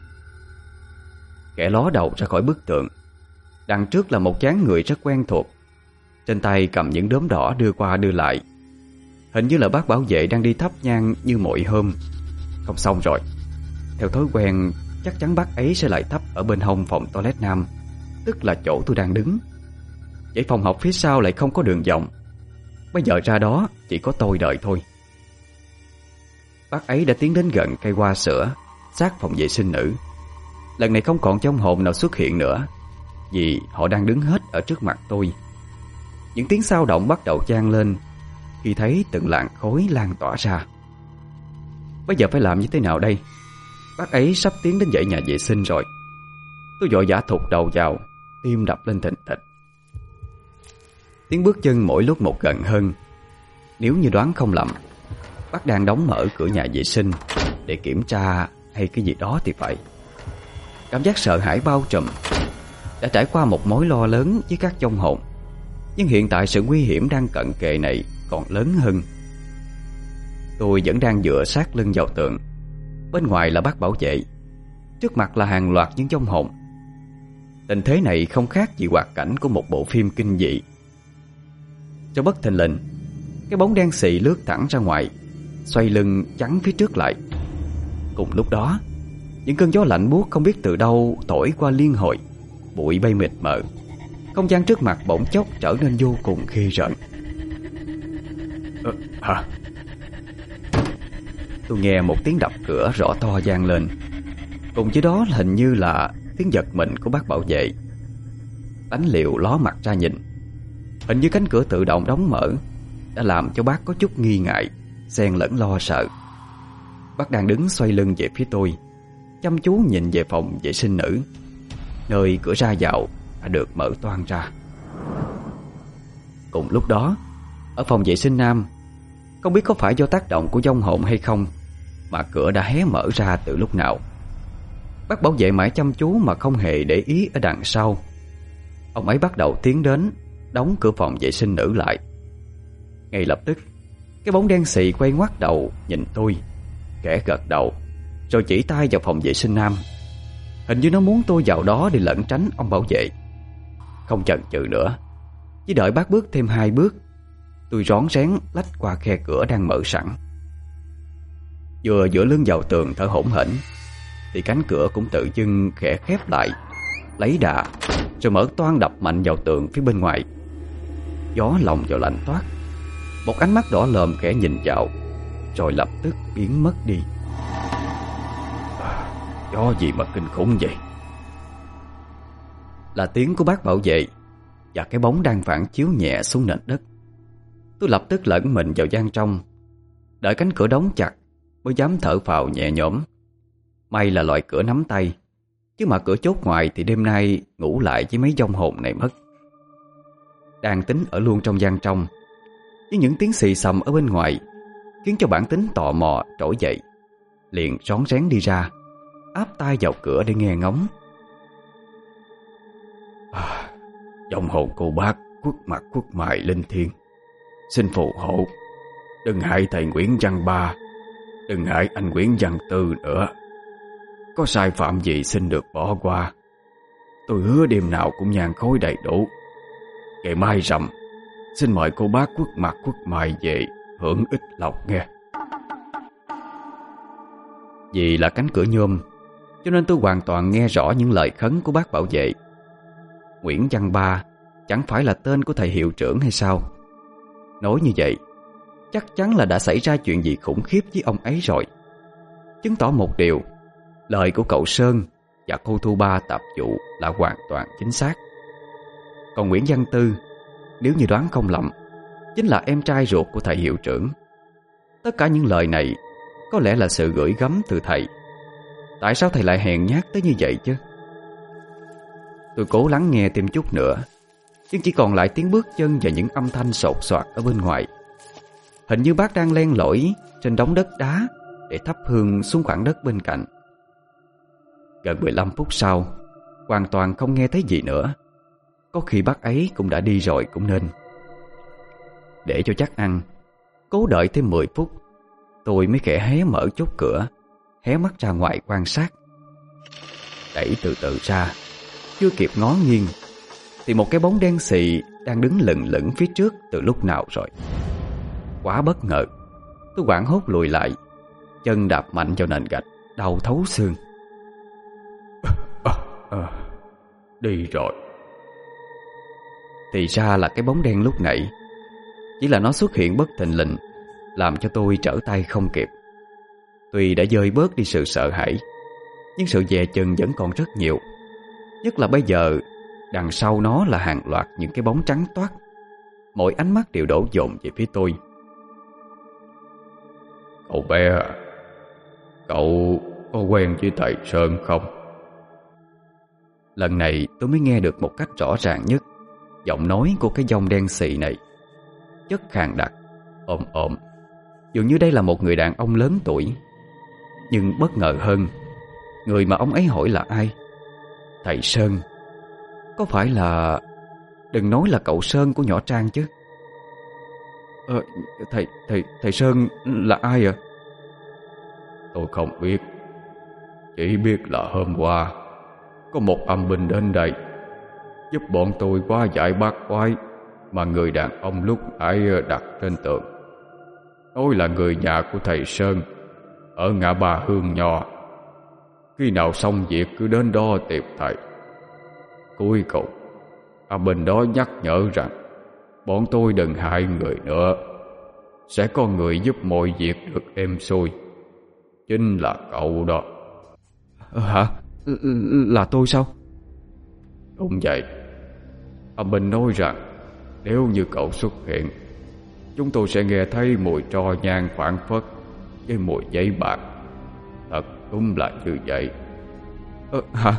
Kẻ ló đầu ra khỏi bức tượng. Đằng trước là một dáng người rất quen thuộc, trên tay cầm những đốm đỏ đưa qua đưa lại. Hình như là bác bảo vệ đang đi thắp nhang như mọi hôm. Không xong rồi. Theo thói quen, chắc chắn bác ấy sẽ lại thắp ở bên hông phòng toilet nam, tức là chỗ tôi đang đứng. Vậy phòng học phía sau lại không có đường vòng. Bây giờ ra đó chỉ có tôi đợi thôi. Bác ấy đã tiến đến gần cây hoa sữa sát phòng vệ sinh nữ. Lần này không còn trong hồn nào xuất hiện nữa, vì họ đang đứng hết ở trước mặt tôi. Những tiếng xao động bắt đầu vang lên khi thấy từng làn khói lan tỏa ra. Bây giờ phải làm như thế nào đây? Bác ấy sắp tiến đến dãy nhà vệ sinh rồi. Tôi vội vã thụt đầu vào, tim đập lên thình thịch. Tiếng bước chân mỗi lúc một gần hơn. Nếu như đoán không lầm, bác đang đóng mở cửa nhà vệ sinh để kiểm tra hay cái gì đó thì phải. Cảm giác sợ hãi bao trùm. Đã trải qua một mối lo lớn với các vong hồn, nhưng hiện tại sự nguy hiểm đang cận kề này còn lớn hơn. Tôi vẫn đang dựa sát lưng vào tường. Bên ngoài là bác bảo vệ, trước mặt là hàng loạt những vong hồn. Tình thế này không khác gì hoạt cảnh của một bộ phim kinh dị. Cho bất thình lình, cái bóng đen xì lướt thẳng ra ngoài, xoay lưng chắn phía trước lại. Cùng lúc đó, những cơn gió lạnh buốt không biết từ đâu thổi qua liên hồi, bụi bay mịt mờ. Không gian trước mặt bỗng chốc trở nên vô cùng ghê rợn. Ờ, hả? Tôi nghe một tiếng đập cửa rõ to vang lên. Cùng với đó hình như là tiếng giật mình của bác bảo vệ. Đánh liều ló mặt ra nhìn. Hình như cánh cửa tự động đóng mở đã làm cho bác có chút nghi ngại, xen lẫn lo sợ. Bác đang đứng xoay lưng về phía tôi, chăm chú nhìn về phòng vệ sinh nữ, nơi cửa ra vào đã được mở toang ra. Cùng lúc đó, ở phòng vệ sinh nam, không biết có phải do tác động của vong hồn hay không, mà cửa đã hé mở ra từ lúc nào. Bác bảo vệ mãi chăm chú mà không hề để ý ở đằng sau. Ông ấy bắt đầu tiến đến, đóng cửa phòng vệ sinh nữ lại. Ngay lập tức, cái bóng đen xì quay ngoắt đầu nhìn tôi, khẽ gật đầu, rồi chỉ tay vào phòng vệ sinh nam. Hình như nó muốn tôi vào đó để lẩn tránh ông bảo vệ. Không chần chừ nữa, chỉ đợi bác bước thêm hai bước, tôi rón rén lách qua khe cửa đang mở sẵn. Vừa dựa lưng vào tường thở hổn hển, thì cánh cửa cũng tự dưng khẽ khép lại, lấy đà, rồi mở toang đập mạnh vào tường phía bên ngoài. Gió lồng vào lạnh toát. Một ánh mắt đỏ lòm khẽ nhìn vào, rồi lập tức biến mất đi. À, gió gì mà kinh khủng vậy? Là tiếng của bác bảo vệ và cái bóng đang phản chiếu nhẹ xuống nền đất. Tôi lập tức lẫn mình vào gian trong, đợi cánh cửa đóng chặt mới dám thở phào nhẹ nhõm. May là loại cửa nắm tay, chứ mà cửa chốt ngoài thì đêm nay ngủ lại với mấy vong hồn này mất. Đang tính ở luôn trong gian trong, với những tiếng xì xầm ở bên ngoài khiến cho bản tính tò mò trỗi dậy, liền rón rén đi ra, áp tai vào cửa để nghe ngóng. À, vong hồn cô bác quất mặt quất mày linh thiêng, xin phù hộ, đừng hại thầy Nguyễn Văn Ba, đừng hại anh Nguyễn Văn Tư nữa. Có sai phạm gì xin được bỏ qua. Tôi hứa đêm nào cũng nhang khói đầy đủ. Ngày mai rằm, xin mời cô bác quất mặt quất mày về hưởng ít lộc nghe. Vì là cánh cửa nhôm, cho nên tôi hoàn toàn nghe rõ những lời khấn của bác bảo vệ. Nguyễn Văn Ba chẳng phải là tên của thầy hiệu trưởng hay sao? Nói như vậy, chắc chắn là đã xảy ra chuyện gì khủng khiếp với ông ấy rồi. Chứng tỏ một điều, lời của cậu Sơn và cô Thu Ba tạp vụ là hoàn toàn chính xác. Còn Nguyễn Văn Tư, nếu như đoán không lầm, chính là em trai ruột của thầy hiệu trưởng. Tất cả những lời này có lẽ là sự gửi gắm từ thầy. Tại sao thầy lại hèn nhát tới như vậy chứ? Tôi cố lắng nghe thêm chút nữa, nhưng chỉ còn lại tiếng bước chân và những âm thanh sột soạt ở bên ngoài. Hình như bác đang len lỏi trên đống đất đá để thắp hương xuống khoảng đất bên cạnh. Gần mười lăm phút sau, hoàn toàn không nghe thấy gì nữa. Có khi bác ấy cũng đã đi rồi cũng nên. Để cho chắc ăn, cố đợi thêm mười phút, tôi mới khẽ hé mở chốt cửa, hé mắt ra ngoài quan sát. Đẩy từ từ ra, chưa kịp ngó nghiêng thì một cái bóng đen xì đang đứng lững lững phía trước từ lúc nào rồi. Quá bất ngờ, tôi hoảng hốt lùi lại, chân đạp mạnh vào nền gạch, đau thấu xương. à, à, Đi rồi. Thì ra là cái bóng đen lúc nãy chỉ là nó xuất hiện bất thình lình, làm cho tôi trở tay không kịp. Tuy đã dơi bớt đi sự sợ hãi, nhưng sự dè chừng vẫn còn rất nhiều. Nhất là bây giờ đằng sau nó là hàng loạt những cái bóng trắng toát, mỗi ánh mắt đều đổ dồn về phía tôi. Cậu bé à, cậu có quen với thầy Sơn không? Lần này tôi mới nghe được một cách rõ ràng nhất giọng nói của cái dòng đen xì này. Chất khàn đặc, ồm ồm, dường như đây là một người đàn ông lớn tuổi. Nhưng bất ngờ hơn, người mà ông ấy hỏi là ai? Thầy Sơn. Có phải là... Đừng nói là cậu Sơn của nhỏ Trang chứ. Ờ, thầy, thầy, thầy Sơn là ai ạ? Tôi không biết. Chỉ biết là hôm qua có một âm binh đến đây giúp bọn tôi hóa giải bát quái mà người đàn ông lúc nãy đặt trên tường. Nói là người nhà của thầy Sơn ở ngã ba Hương Nho. Khi nào xong việc cứ đến đó tìm thầy. Cuối cùng âm binh đó nhắc nhở rằng bọn tôi đừng hại người nữa, sẽ có người giúp mọi việc được êm xuôi. Chính là cậu đó. Ờ, hả? L- là tôi sao? Đúng vậy. Âm binh nói rằng nếu như cậu xuất hiện, chúng tôi sẽ nghe thấy mùi tro nhang phảng phất với mùi giấy bạc. Thật đúng là như vậy. Ờ, hả?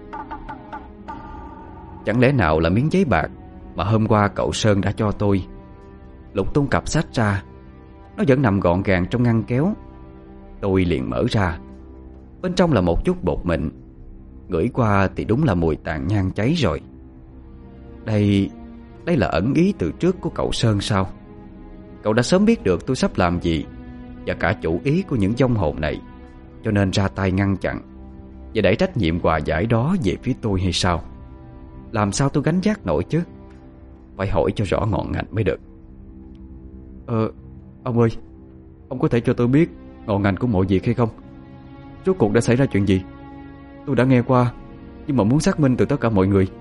Chẳng lẽ nào là miếng giấy bạc mà hôm qua cậu Sơn đã cho tôi? Lục tung cặp sách ra, nó vẫn nằm gọn gàng trong ngăn kéo. Tôi liền mở ra. Bên trong là một chút bột mịn, ngửi qua thì đúng là mùi tàn nhang cháy rồi. Đây, đây là ẩn ý từ trước của cậu Sơn sao? Cậu đã sớm biết được tôi sắp làm gì và cả chủ ý của những vong hồn này, cho nên ra tay ngăn chặn và đẩy trách nhiệm hòa giải đó về phía tôi hay sao? Làm sao tôi gánh vác nổi chứ? Phải hỏi cho rõ ngọn ngành mới được. Ờ, ông ơi, ông có thể cho tôi biết ngọn ngành của mọi việc hay không? Rốt cuộc đã xảy ra chuyện gì? Tôi đã nghe qua, nhưng mà muốn xác minh từ tất cả mọi người.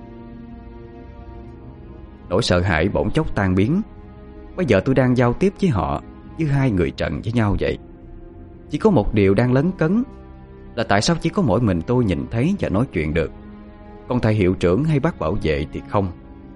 Nỗi sợ hãi bỗng chốc tan biến. Bây giờ tôi đang giao tiếp với họ như hai người trần với nhau vậy. Chỉ có một điều đang lấn cấn, là tại sao chỉ có mỗi mình tôi nhìn thấy và nói chuyện được, còn thầy hiệu trưởng hay bác bảo vệ thì không.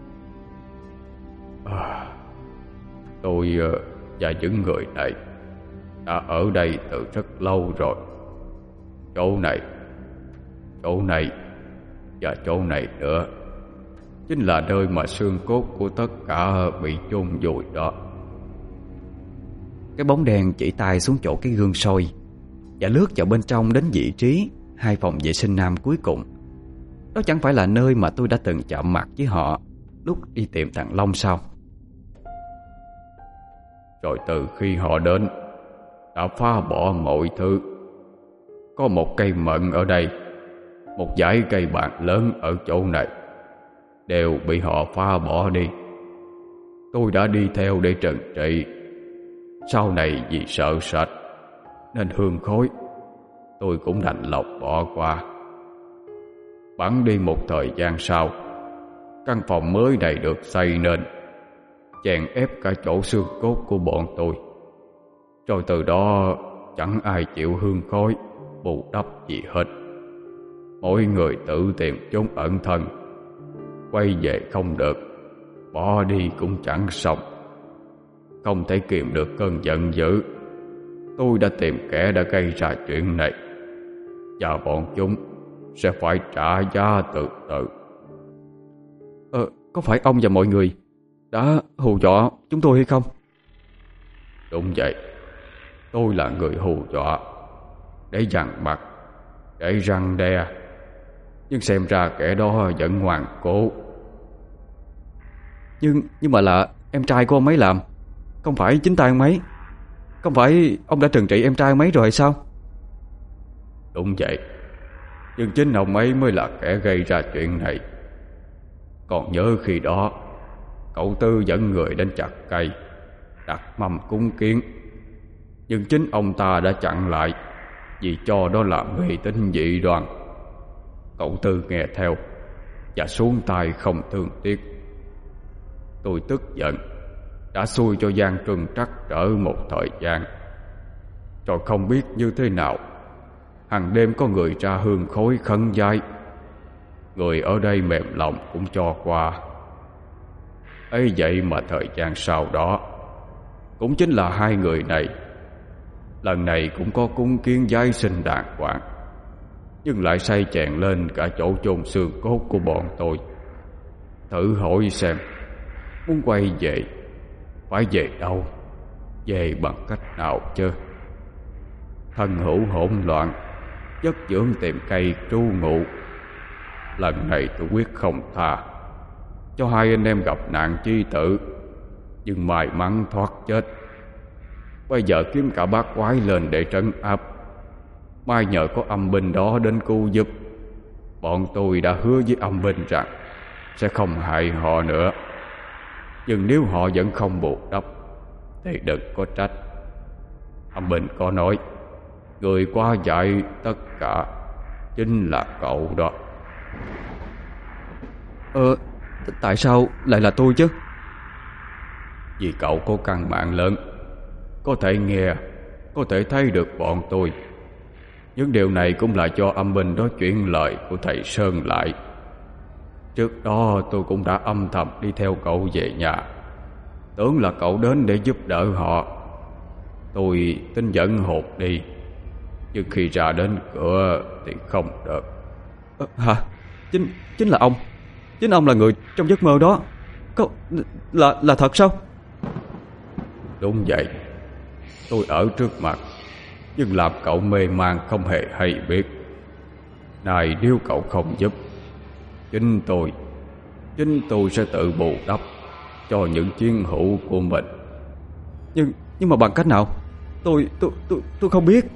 à, Tôi và những người này đã ở đây từ rất lâu rồi. Chỗ này, chỗ này và chỗ này nữa chính là nơi mà xương cốt của tất cả bị chôn vùi đó. Cái bóng đèn chỉ tay xuống chỗ cái gương soi và lướt vào bên trong đến vị trí hai phòng vệ sinh nam cuối cùng. Đó chẳng phải là nơi mà tôi đã từng chạm mặt với họ lúc đi tìm thằng Long sao? Rồi từ khi họ đến đã phá bỏ mọi thứ. Có một cây mận ở đây, một dải cây bạc lớn ở chỗ này, đều bị họ phá bỏ đi. Tôi đã đi theo để trừng trị. Sau này vì sợ sệt nên hương khói, tôi cũng đành lòng bỏ qua. Bẵng đi một thời gian sau, căn phòng mới này được xây nên, chèn ép cả chỗ xương cốt của bọn tôi. Rồi từ đó chẳng ai chịu hương khói bù đắp gì hết. Mỗi người tự tìm chốn ẩn thân. Quay về không được, bỏ đi cũng chẳng xong. Không thể kiềm được cơn giận dữ, tôi đã tìm kẻ đã gây ra chuyện này, và bọn chúng sẽ phải trả giá từ từ. Ờ, có phải ông và mọi người đã hù dọa chúng tôi hay không? Đúng vậy, tôi là người hù dọa để dằn mặt, để răng đe. Nhưng xem ra kẻ đó vẫn ngoan cố. Nhưng nhưng mà là em trai của ông ấy làm, không phải chính tay ông ấy. Không phải ông đã trừng trị em trai ông ấy rồi hay sao? Đúng vậy, nhưng chính ông ấy mới là kẻ gây ra chuyện này. Còn nhớ khi đó cậu Tư dẫn người đến chặt cây, đặt mâm cúng kiến, nhưng chính ông ta đã chặn lại vì cho đó là mê tín dị đoan. Cậu Tư nghe theo và xuống tay không thương tiếc. Tôi tức giận, đã xui cho Giang Trừng trắc trở một thời gian. Rồi không biết như thế nào, hàng đêm có người ra hương khói khấn vái. Người ở đây mềm lòng cũng cho qua. Ấy vậy mà thời gian sau đó, cũng chính là hai người này, lần này cũng có cúng kiến giái sinh đàng hoàng, nhưng lại say chèn lên cả chỗ chôn xương cốt của bọn tôi. Thử hỏi xem, muốn quay về phải về đâu, về bằng cách nào chứ? Thân hữu hỗn loạn, chất dưỡng tìm cây trú ngụ. Lần này tôi quyết không tha, cho hai anh em gặp nạn chi tử, nhưng may mắn thoát chết. Bây giờ kiếm cả bát quái lên để trấn áp. Mai nhờ có âm binh đó đến cứu giúp, bọn tôi đã hứa với âm binh rằng sẽ không hại họ nữa. Nhưng nếu họ vẫn không bù đắp thì đừng có trách. Âm binh có nói, người qua dạy tất cả chính là cậu đó. Ờ, tại sao lại là tôi chứ? Vì cậu có căn mạng lớn, có thể nghe, có thể thấy được bọn tôi. Những điều này cũng là cho âm binh đó chuyển lời của thầy Sơn lại. Trước đó tôi cũng đã âm thầm đi theo cậu về nhà, tưởng là cậu đến để giúp đỡ họ. Tôi tính dẫn hột đi, nhưng khi ra đến cửa thì không được. Ờ, hả? Chính, chính là ông Chính ông là người trong giấc mơ đó. Có, là, là thật sao? Đúng vậy, tôi ở trước mặt, nhưng làm cậu mê man không hề hay biết. Này nếu cậu không giúp, Chính tôi Chính tôi sẽ tự bù đắp cho những chiến hữu của mình. Nhưng nhưng mà bằng cách nào? Tôi tôi tôi tôi không biết.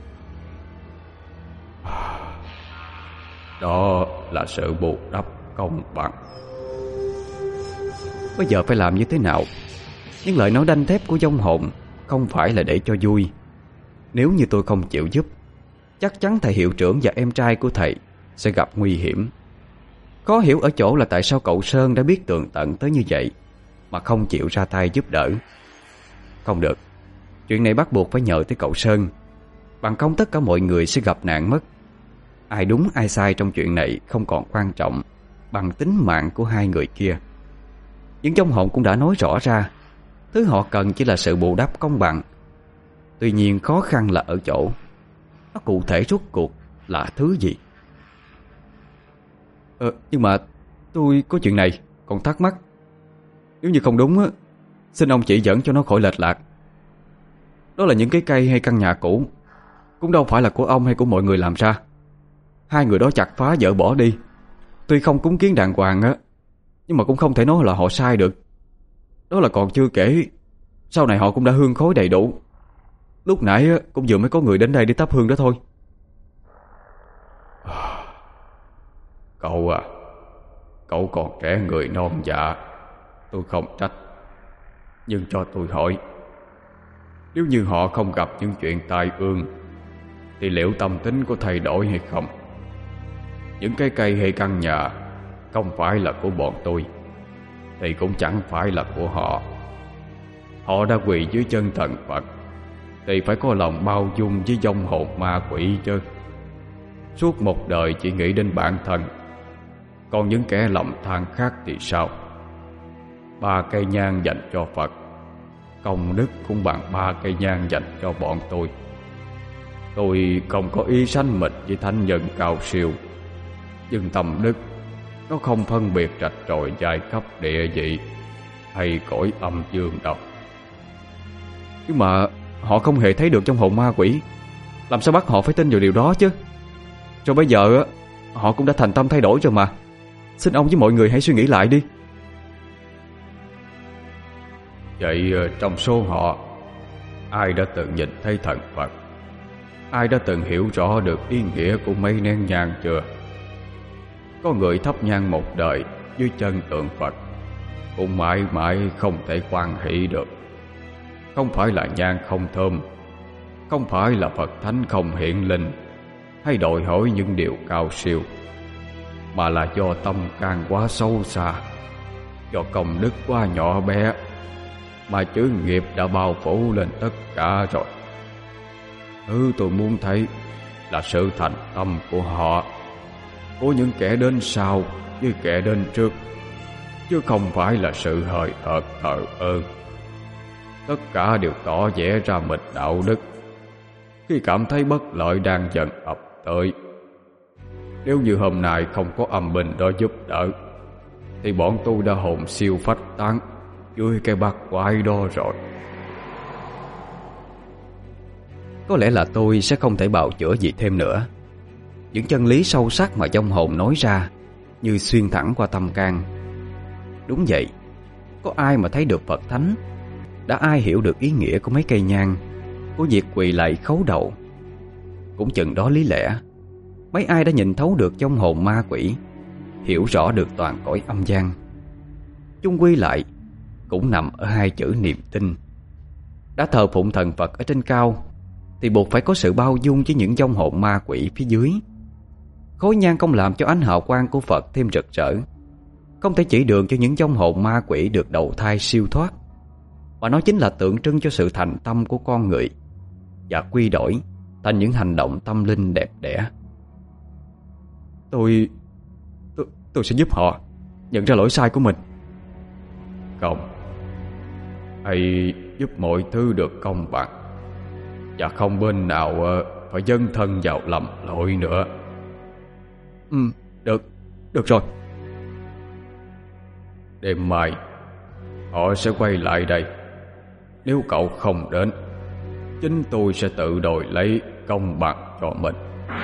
Đó là sự bù đắp công bằng. Bây giờ phải làm như thế nào? Những lời nói đanh thép của vong hồn không phải là để cho vui. Nếu như tôi không chịu giúp, chắc chắn thầy hiệu trưởng và em trai của thầy sẽ gặp nguy hiểm. Khó hiểu ở chỗ là tại sao cậu Sơn đã biết tường tận tới như vậy mà không chịu ra tay giúp đỡ. Không được, chuyện này bắt buộc phải nhờ tới cậu Sơn, bằng không tất cả mọi người sẽ gặp nạn mất. Ai đúng ai sai trong chuyện này không còn quan trọng bằng tính mạng của hai người kia. Những vong hồn cũng đã nói rõ ra, thứ họ cần chỉ là sự bù đắp công bằng. Tuy nhiên khó khăn là ở chỗ nó cụ thể rốt cuộc là thứ gì. Ờ, nhưng mà tôi có chuyện này còn thắc mắc. Nếu như không đúng á, xin ông chỉ dẫn cho nó khỏi lệch lạc. Đó là những cái cây hay căn nhà cũ, cũng đâu phải là của ông hay của mọi người làm ra. Hai người đó chặt phá dỡ bỏ đi. Tuy không cúng kiến đàng hoàng á, nhưng mà cũng không thể nói là họ sai được. Đó là còn chưa kể, sau này họ cũng đã hương khói đầy đủ. Lúc nãy á, cũng vừa mới có người đến đây để thắp hương đó thôi. Cậu à, cậu còn trẻ người non dạ, tôi không trách. Nhưng cho tôi hỏi, nếu như họ không gặp những chuyện tai ương thì liệu tâm tính có thay đổi hay không? Những cái cây hay căn nhà không phải là của bọn tôi thì cũng chẳng phải là của họ. Họ đã quỳ dưới chân thần Phật thì phải có lòng bao dung với vong hồn ma quỷ chứ. Suốt một đời chỉ nghĩ đến bản thân, còn những kẻ lầm than khác thì sao? Ba cây nhang dành cho Phật, công đức cũng bằng ba cây nhang dành cho bọn tôi. Tôi không có ý sánh mình với thánh nhân cao siêu, nhưng tâm đức nó không phân biệt rạch ròi giai cấp địa vị hay cõi âm dương đâu. Nhưng mà họ không hề thấy được trong hồn ma quỷ, làm sao bắt họ phải tin vào điều đó chứ? Rồi bây giờ họ cũng đã thành tâm thay đổi rồi mà. Xin ông với mọi người hãy suy nghĩ lại đi. Vậy trong số họ, ai đã từng nhìn thấy thần Phật? Ai đã từng hiểu rõ được ý nghĩa của mấy nén nhang chưa? Có người thắp nhang một đời dưới chân tượng Phật cũng mãi mãi không thể hoan hỷ được. Không phải là nhang không thơm, không phải là Phật Thánh không hiện linh hay đòi hỏi những điều cao siêu, mà là do tâm can quá sâu xa, do công đức quá nhỏ bé mà chướng nghiệp đã bao phủ lên tất cả rồi. Thứ tôi muốn thấy là sự thành tâm của họ, của những kẻ đến sau với kẻ đến trước, chứ không phải là sự hời hợt thờ ơ. Tất cả đều tỏ vẻ ra mình đạo đức khi cảm thấy bất lợi đang dần ập tới. Nếu như hôm nay không có âm binh đó giúp đỡ thì bọn tôi đã hồn siêu phách tán dưới cái bát quái đó rồi. Có lẽ là tôi sẽ không thể bào chữa gì thêm nữa. Những chân lý sâu sắc mà vong hồn nói ra như xuyên thẳng qua tâm can. Đúng vậy, có ai mà thấy được Phật Thánh? Đã ai hiểu được ý nghĩa của mấy cây nhang, của việc quỳ lạy khấu đầu? Cũng chừng đó lý lẽ, mấy ai đã nhìn thấu được vong hồn ma quỷ, hiểu rõ được toàn cõi âm gian? Chung quy lại cũng nằm ở hai chữ niềm tin. Đã thờ phụng thần Phật ở trên cao thì buộc phải có sự bao dung với những vong hồn ma quỷ phía dưới. Khối nhang không làm cho ánh hào quang của Phật thêm rực rỡ, không thể chỉ đường cho những vong hồn ma quỷ được đầu thai siêu thoát, mà nó chính là tượng trưng cho sự thành tâm của con người và quy đổi thành những hành động tâm linh đẹp đẽ. Tôi... tôi, tôi sẽ giúp họ nhận ra lỗi sai của mình. Không, hãy giúp mọi thứ được công bằng, và không bên nào phải dấn thân vào lầm lỗi nữa. Ừ, được, được rồi. Đêm mai họ sẽ quay lại đây. Nếu cậu không đến, chính tôi sẽ tự đòi lấy công bằng cho mình.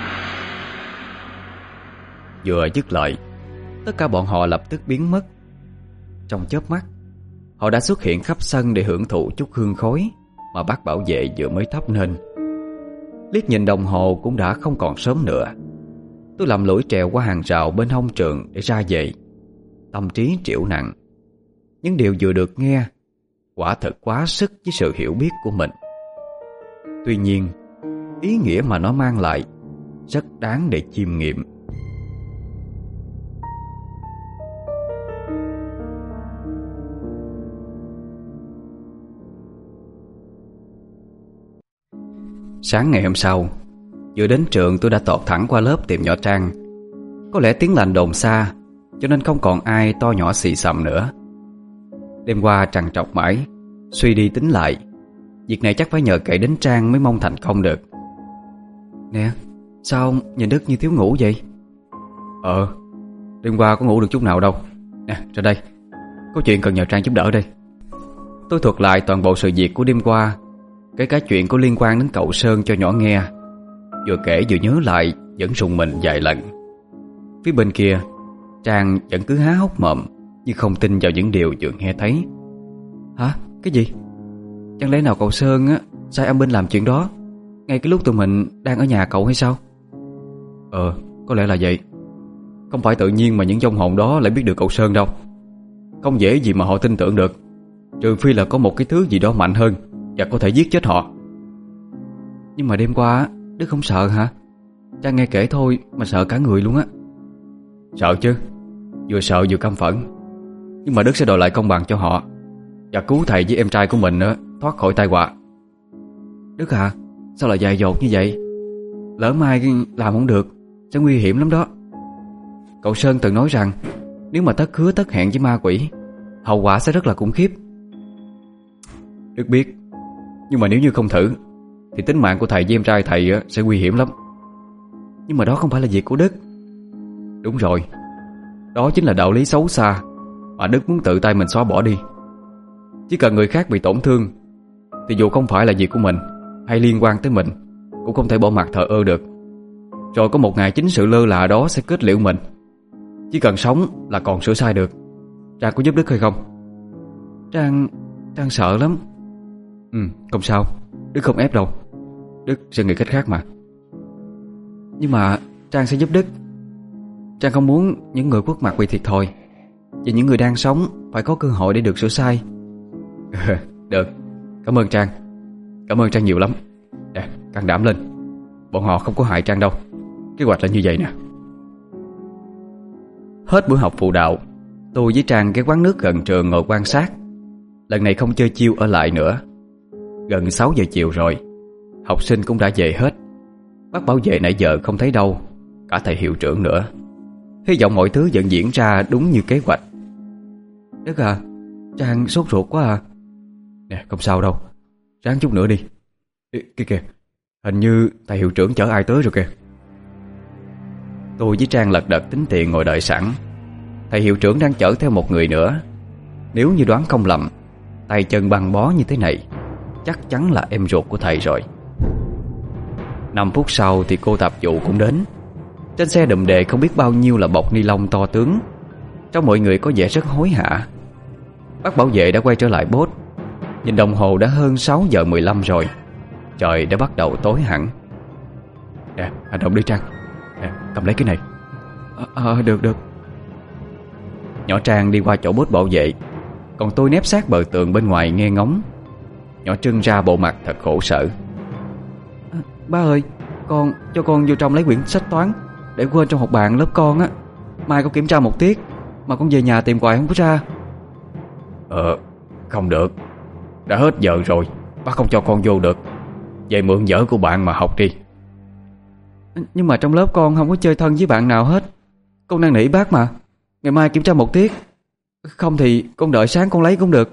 Vừa dứt lời, tất cả bọn họ lập tức biến mất. Trong chớp mắt, họ đã xuất hiện khắp sân để hưởng thụ chút hương khói mà bác bảo vệ vừa mới thắp nên. Liếc nhìn đồng hồ cũng đã không còn sớm nữa. Tôi lầm lũi trèo qua hàng rào bên hông trường để ra về. Tâm trí triểu nặng. Những điều vừa được nghe quả thật quá sức với sự hiểu biết của mình. Tuy nhiên, ý nghĩa mà nó mang lại rất đáng để chiêm nghiệm. Sáng ngày hôm sau, vừa đến trường tôi đã tọt thẳng qua lớp tìm nhỏ Trang. Có lẽ tiếng lành đồn xa, cho nên không còn ai to nhỏ xì xầm nữa. Đêm qua trằn trọc mãi, suy đi tính lại, việc này chắc phải nhờ cậy đến Trang mới mong thành công được. Nè, sao ông nhìn Đức như thiếu ngủ vậy? Ờ, đêm qua có ngủ được chút nào đâu. Nè, ra đây, có chuyện cần nhờ Trang giúp đỡ đây. Tôi thuật lại toàn bộ sự việc của đêm qua, kể cả chuyện có liên quan đến cậu Sơn cho nhỏ nghe. Vừa kể vừa nhớ lại, vẫn rùng mình vài lần. Phía bên kia, Trang vẫn cứ há hốc mồm như không tin vào những điều vừa nghe thấy. Hả? Cái gì? Chẳng lẽ nào cậu Sơn á sai âm binh làm chuyện đó ngay cái lúc tụi mình đang ở nhà cậu hay sao? Ờ, có lẽ là vậy. Không phải tự nhiên mà những vong hồn đó lại biết được cậu Sơn đâu. Không dễ gì mà họ tin tưởng được, trừ phi là có một cái thứ gì đó mạnh hơn và có thể giết chết họ. Nhưng mà đêm qua Đức không sợ hả? Trang nghe kể thôi mà sợ cả người luôn á. Sợ chứ, vừa sợ vừa căm phẫn. Nhưng mà Đức sẽ đòi lại công bằng cho họ và cứu thầy với em trai của mình nữa thoát khỏi tai họa. Đức à, sao lại dại dột như vậy? Lỡ mai làm không được sẽ nguy hiểm lắm đó. Cậu Sơn từng nói rằng nếu mà tất hứa tất hẹn với ma quỷ, hậu quả sẽ rất là khủng khiếp. Đức biết, nhưng mà nếu như không thử thì tính mạng của thầy với em trai thầy sẽ nguy hiểm lắm. Nhưng mà đó không phải là việc của Đức. Đúng rồi, đó chính là đạo lý xấu xa mà Đức muốn tự tay mình xóa bỏ đi. Chỉ cần người khác bị tổn thương thì dù không phải là việc của mình hay liên quan tới mình, cũng không thể bỏ mặt thờ ơ được. Rồi có một ngày chính sự lơ là đó sẽ kết liễu mình. Chỉ cần sống là còn sửa sai được. Trang có giúp Đức hay không? Trang... Trang sợ lắm. Ừ, không sao, Đức không ép đâu. Đức sẽ nghĩ cách khác mà. Nhưng mà Trang sẽ giúp Đức. Trang không muốn những người khuất mặt bị thiệt thòi, và những người đang sống phải có cơ hội để được sửa sai. Được, cảm ơn Trang. Cảm ơn Trang nhiều lắm. Nè, can đảm lên. Bọn họ không có hại Trang đâu. Kế hoạch là như vậy nè. Hết buổi học phụ đạo, tôi với Trang ghé quán nước gần trường ngồi quan sát. Lần này không chơi chiêu ở lại nữa. Gần sáu giờ chiều rồi, học sinh cũng đã về hết. Bác bảo vệ nãy giờ không thấy đâu, cả thầy hiệu trưởng nữa. Hy vọng mọi thứ vẫn diễn ra đúng như kế hoạch. Đức à, Trang sốt ruột quá à. Nè, không sao đâu, ráng chút nữa đi. Ê, kìa kìa, hình như thầy hiệu trưởng chở ai tới rồi kìa. Tôi với Trang lật đật tính tiền ngồi đợi sẵn. Thầy hiệu trưởng đang chở theo một người nữa. Nếu như đoán không lầm, tay chân băng bó như thế này chắc chắn là em ruột của thầy rồi. Năm phút sau thì cô tạp vụ cũng đến. Trên xe đùm đề không biết bao nhiêu là bọc ni lông to tướng. Trong mọi người có vẻ rất hối hả. Bác bảo vệ đã quay trở lại bốt. Nhìn đồng hồ đã hơn sáu giờ mười lăm rồi. Trời đã bắt đầu tối hẳn. Nè, hành động đi Trang. Nè, cầm lấy cái này. Ờ, à, được được. Nhỏ Trang đi qua chỗ bốt bảo vệ, còn tôi nép sát bờ tường bên ngoài nghe ngóng. Nhỏ trưng ra bộ mặt thật khổ sở. À, ba ơi, con cho con vô trong lấy quyển sách toán, để quên trong học bàn lớp con á. Mai con kiểm tra một tiết mà con về nhà tìm hoài không có ra. Ờ, không được. Đã hết giờ rồi, bác không cho con vô được. Về mượn vở của bạn mà học đi. Nhưng mà trong lớp con không có chơi thân với bạn nào hết. Con năn nỉ bác mà. Ngày mai kiểm tra một tiết. Không thì con đợi sáng con lấy cũng được.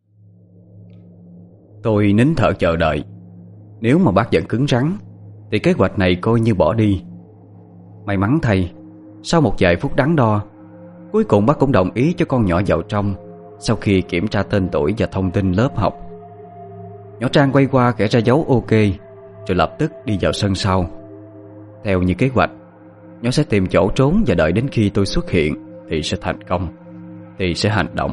Tôi nín thở chờ đợi. Nếu mà bác vẫn cứng rắn thì kế hoạch này coi như bỏ đi. May mắn thay, sau một vài phút đắn đo, cuối cùng bác cũng đồng ý cho con nhỏ vào trong. Sau khi kiểm tra tên tuổi và thông tin lớp học, nhỏ Trang quay qua kẻ ra dấu ok, rồi lập tức đi vào sân sau. Theo như kế hoạch, nhỏ sẽ tìm chỗ trốn và đợi đến khi tôi xuất hiện thì sẽ thành công, thì sẽ hành động.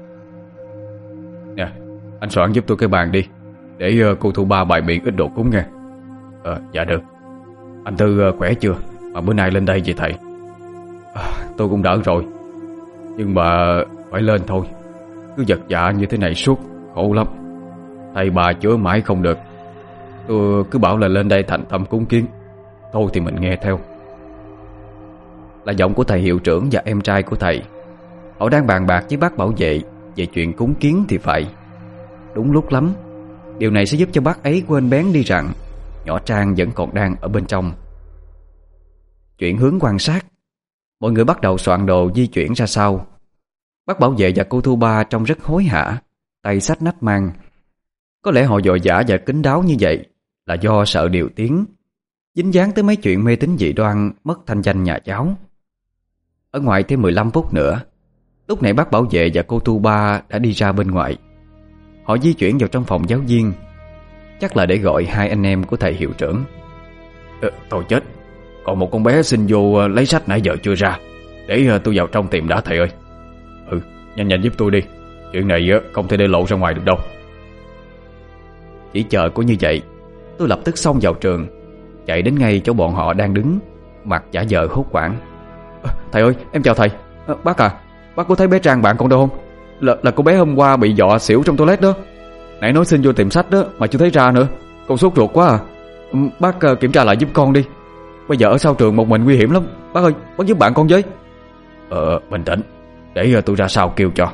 Nè, anh soạn giúp tôi cái bàn đi, để uh, cô Thu Ba bày biện ít đồ cúng nghe. Ờ, dạ được. Anh Tư uh, khỏe chưa mà bữa nay lên đây vậy thầy? À, tôi cũng đỡ rồi, nhưng mà phải lên thôi. Cứ giật dạ như thế này suốt khổ lắm. Thầy bà chữa mãi không được. Tôi cứ bảo là lên đây thành tâm cúng kiến, thôi thì mình nghe theo. Là giọng của thầy hiệu trưởng và em trai của thầy. Họ đang bàn bạc với bác bảo vệ về chuyện cúng kiến thì phải. Đúng lúc lắm. Điều này sẽ giúp cho bác ấy quên bén đi rằng nhỏ Trang vẫn còn đang ở bên trong. Chuyển hướng quan sát, mọi người bắt đầu soạn đồ di chuyển ra sau. Bác bảo vệ và cô Thu Ba trông rất hối hả, tay xách nách mang. Có lẽ họ vội vã và kín đáo như vậy là do sợ điều tiếng, dính dáng tới mấy chuyện mê tín dị đoan, mất thanh danh nhà cháu. Ở ngoài thêm mười lăm phút nữa, lúc này bác bảo vệ và cô Thu Ba đã đi ra bên ngoài. Họ di chuyển vào trong phòng giáo viên, chắc là để gọi hai anh em của thầy hiệu trưởng. Ờ, tôi chết, còn một con bé xin vô lấy sách nãy giờ chưa ra. Để tôi vào trong tìm đã thầy ơi. Ừ, nhanh nhanh giúp tôi đi. Chuyện này không thể để lộ ra ngoài được đâu. Chỉ chờ có như vậy, tôi lập tức xông vào trường, chạy đến ngay chỗ bọn họ đang đứng, mặt giả vờ hốt hoảng. À, thầy ơi, em chào thầy. À, bác à, bác có thấy bé Trang bạn con đâu không? Là, là cô bé hôm qua bị dọa xỉu trong toilet đó. Nãy nói xin vô tìm sách đó mà chưa thấy ra nữa. Con sốt ruột quá à. Bác uh, kiểm tra lại giúp con đi. Bây giờ ở sau trường một mình nguy hiểm lắm. Bác ơi, bác giúp bạn con với. Ờ, bình tĩnh, để uh, tôi ra sau kêu cho.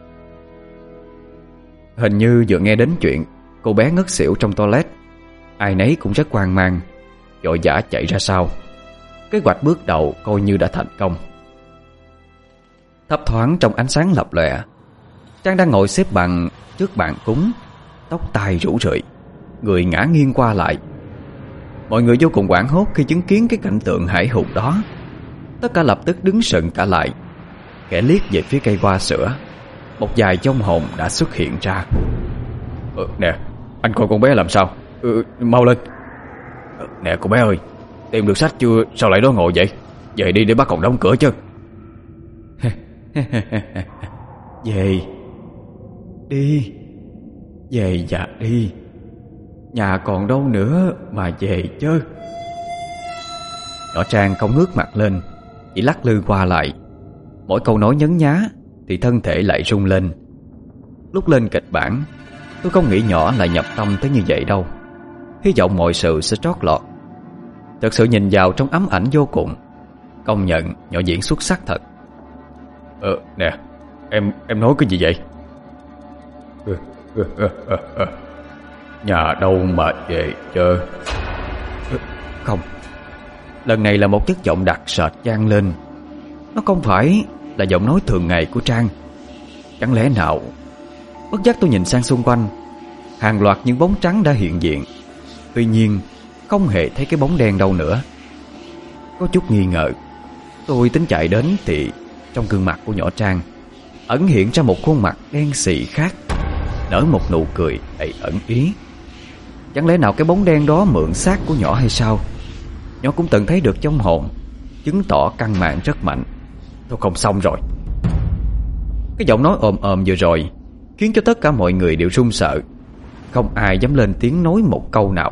Hình như vừa nghe đến chuyện cô bé ngất xỉu trong toilet, ai nấy cũng rất hoang mang, vội vã chạy ra sau. Kế hoạch bước đầu coi như đã thành công. Thấp thoáng trong ánh sáng lập lòe, Trang đang ngồi xếp bằng trước bàn cúng, tóc tai rủ rượi, người ngã nghiêng qua lại. Mọi người vô cùng hoảng hốt khi chứng kiến cái cảnh tượng hãi hùng đó. Tất cả lập tức đứng sững cả lại, kẻ liếc về phía cây hoa sữa. Một vài vong hồn đã xuất hiện ra. Ờ, nè, Anh coi con bé làm sao. ừ, Mau lên. Nè cô bé ơi, tìm được sách chưa sao lại đó ngồi vậy? Về đi để bác còn đóng cửa chứ. Về. Đi. Về dạ đi. Nhà còn đâu nữa mà về chứ. Nhỏ Trang không ngước mặt lên, chỉ lắc lư qua lại. Mỗi câu nói nhấn nhá thì thân thể lại rung lên. Lúc lên kịch bản, tôi không nghĩ nhỏ lại nhập tâm tới như vậy đâu. Hy vọng mọi sự sẽ trót lọt. Thật sự nhìn vào trong ấm ảnh vô cùng. Công nhận nhỏ diễn xuất sắc thật. Ờ nè, em em nói cái gì vậy? Nhà đâu mà về chơi. Không. Lần này là một chất giọng đặc sệt vang lên. Nó không phải là giọng nói thường ngày của Trang. Chẳng lẽ nào? Bất giác tôi nhìn sang xung quanh. Hàng loạt những bóng trắng đã hiện diện. Tuy nhiên không hề thấy cái bóng đen đâu nữa. Có chút nghi ngờ, tôi tính chạy đến thì trong gương mặt của nhỏ Trang ẩn hiện ra một khuôn mặt đen xì khác, nở một nụ cười đầy ẩn ý. Chẳng lẽ nào cái bóng đen đó mượn xác của nhỏ hay sao? Nhỏ cũng từng thấy được trong hồn, chứng tỏ căn mạng rất mạnh. Tôi không xong rồi. Cái giọng nói ồm ồm vừa rồi khiến cho tất cả mọi người đều run sợ. Không ai dám lên tiếng nói một câu nào.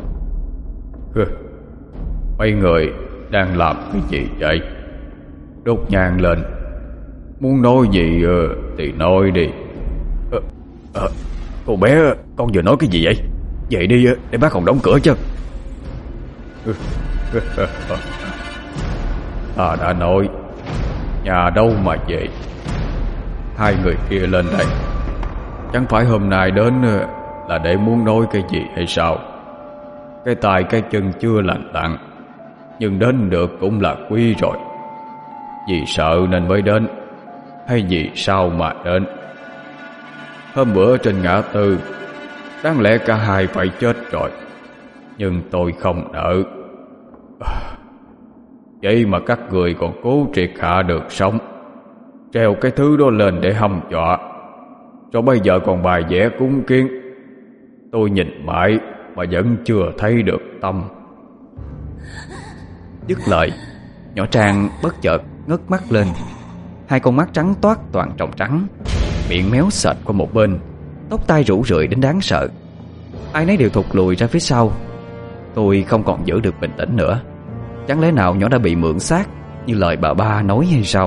Mấy người đang làm cái gì vậy? Đốt nhang lên. Muốn nói gì thì nói đi. à, à, Cô bé, con vừa nói cái gì vậy? Vậy đi để bác còn đóng cửa chứ. Ta đã nói nhà đâu mà về. Hai người kia lên đây chẳng phải hôm nay đến là để muốn nói cái gì hay sao? Cái tay cái chân chưa lành lặn, nhưng đến được cũng là quý rồi. Vì sợ nên mới đến, hay vì sao mà đến? Hôm bữa trên ngã tư, đáng lẽ cả hai phải chết rồi, nhưng tôi không nỡ. Vậy mà các người còn cố triệt hạ được sống, treo cái thứ đó lên để hăm dọa, rồi bây giờ còn bài vẽ cúng kiến. Tôi nhìn mãi mà vẫn chưa thấy được tâm. Dứt lời, nhỏ Trang bất chợt ngước mắt lên. Hai con mắt trắng toát toàn tròng trắng, miệng méo sệt qua một bên, tóc tai rủ rượi đến đáng sợ. Ai nấy đều thụt lùi ra phía sau. Tôi không còn giữ được bình tĩnh nữa. Chẳng lẽ nào nhỏ đã bị mượn xác như lời bà ba nói hay sao?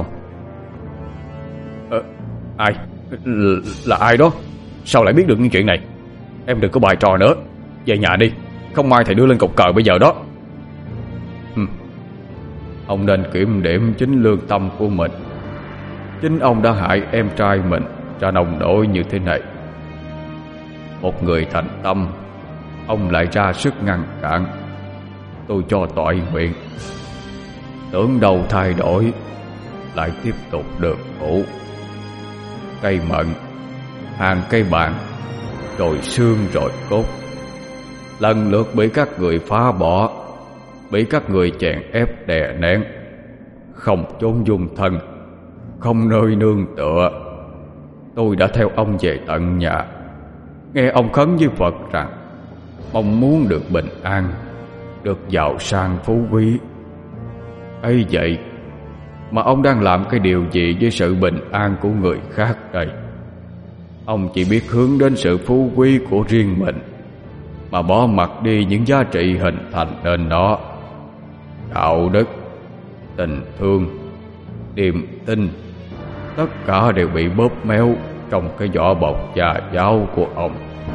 Ờ, ai? L- là ai đó? Sao lại biết được những chuyện này? Em đừng có bài trò nữa. Về nhà đi, không mai thầy đưa lên cột cờ bây giờ đó. Hừm. Ông nên kiểm điểm chính lương tâm của mình. Chính ông đã hại em trai mình ra nông nổi như thế này. Một người thành tâm, ông lại ra sức ngăn cản. Tôi cho toại nguyện. Tưởng đâu thay đổi, lại tiếp tục được ngủ. Cây mận, hàng cây bạn, rồi xương rồi cốt, lần lượt bị các người phá bỏ, bị các người chèn ép đè nén, không chốn dung thân, không nơi nương tựa. Tôi đã theo ông về tận nhà, nghe ông khấn với Phật rằng mong muốn được bình an, được giàu sang phú quý. ấy vậy mà ông đang làm cái điều gì với sự bình an của người khác đây? Ông chỉ biết hướng đến sự phú quý của riêng mình, mà bỏ mặc đi những giá trị hình thành nên nó. Đạo đức, tình thương, niềm tin, tất cả đều bị bóp méo trong cái vỏ bọc già giáo của ông.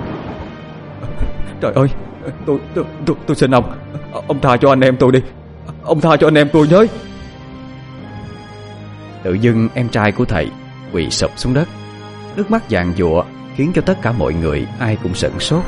Trời ơi, tôi, tôi, tôi, tôi xin ông, ông tha cho anh em tôi đi. Ông tha cho anh em tôi với. Tự dưng em trai của thầy quỳ sụp xuống đất, nước mắt giàn giụa khiến cho tất cả mọi người ai cũng sửng sốt.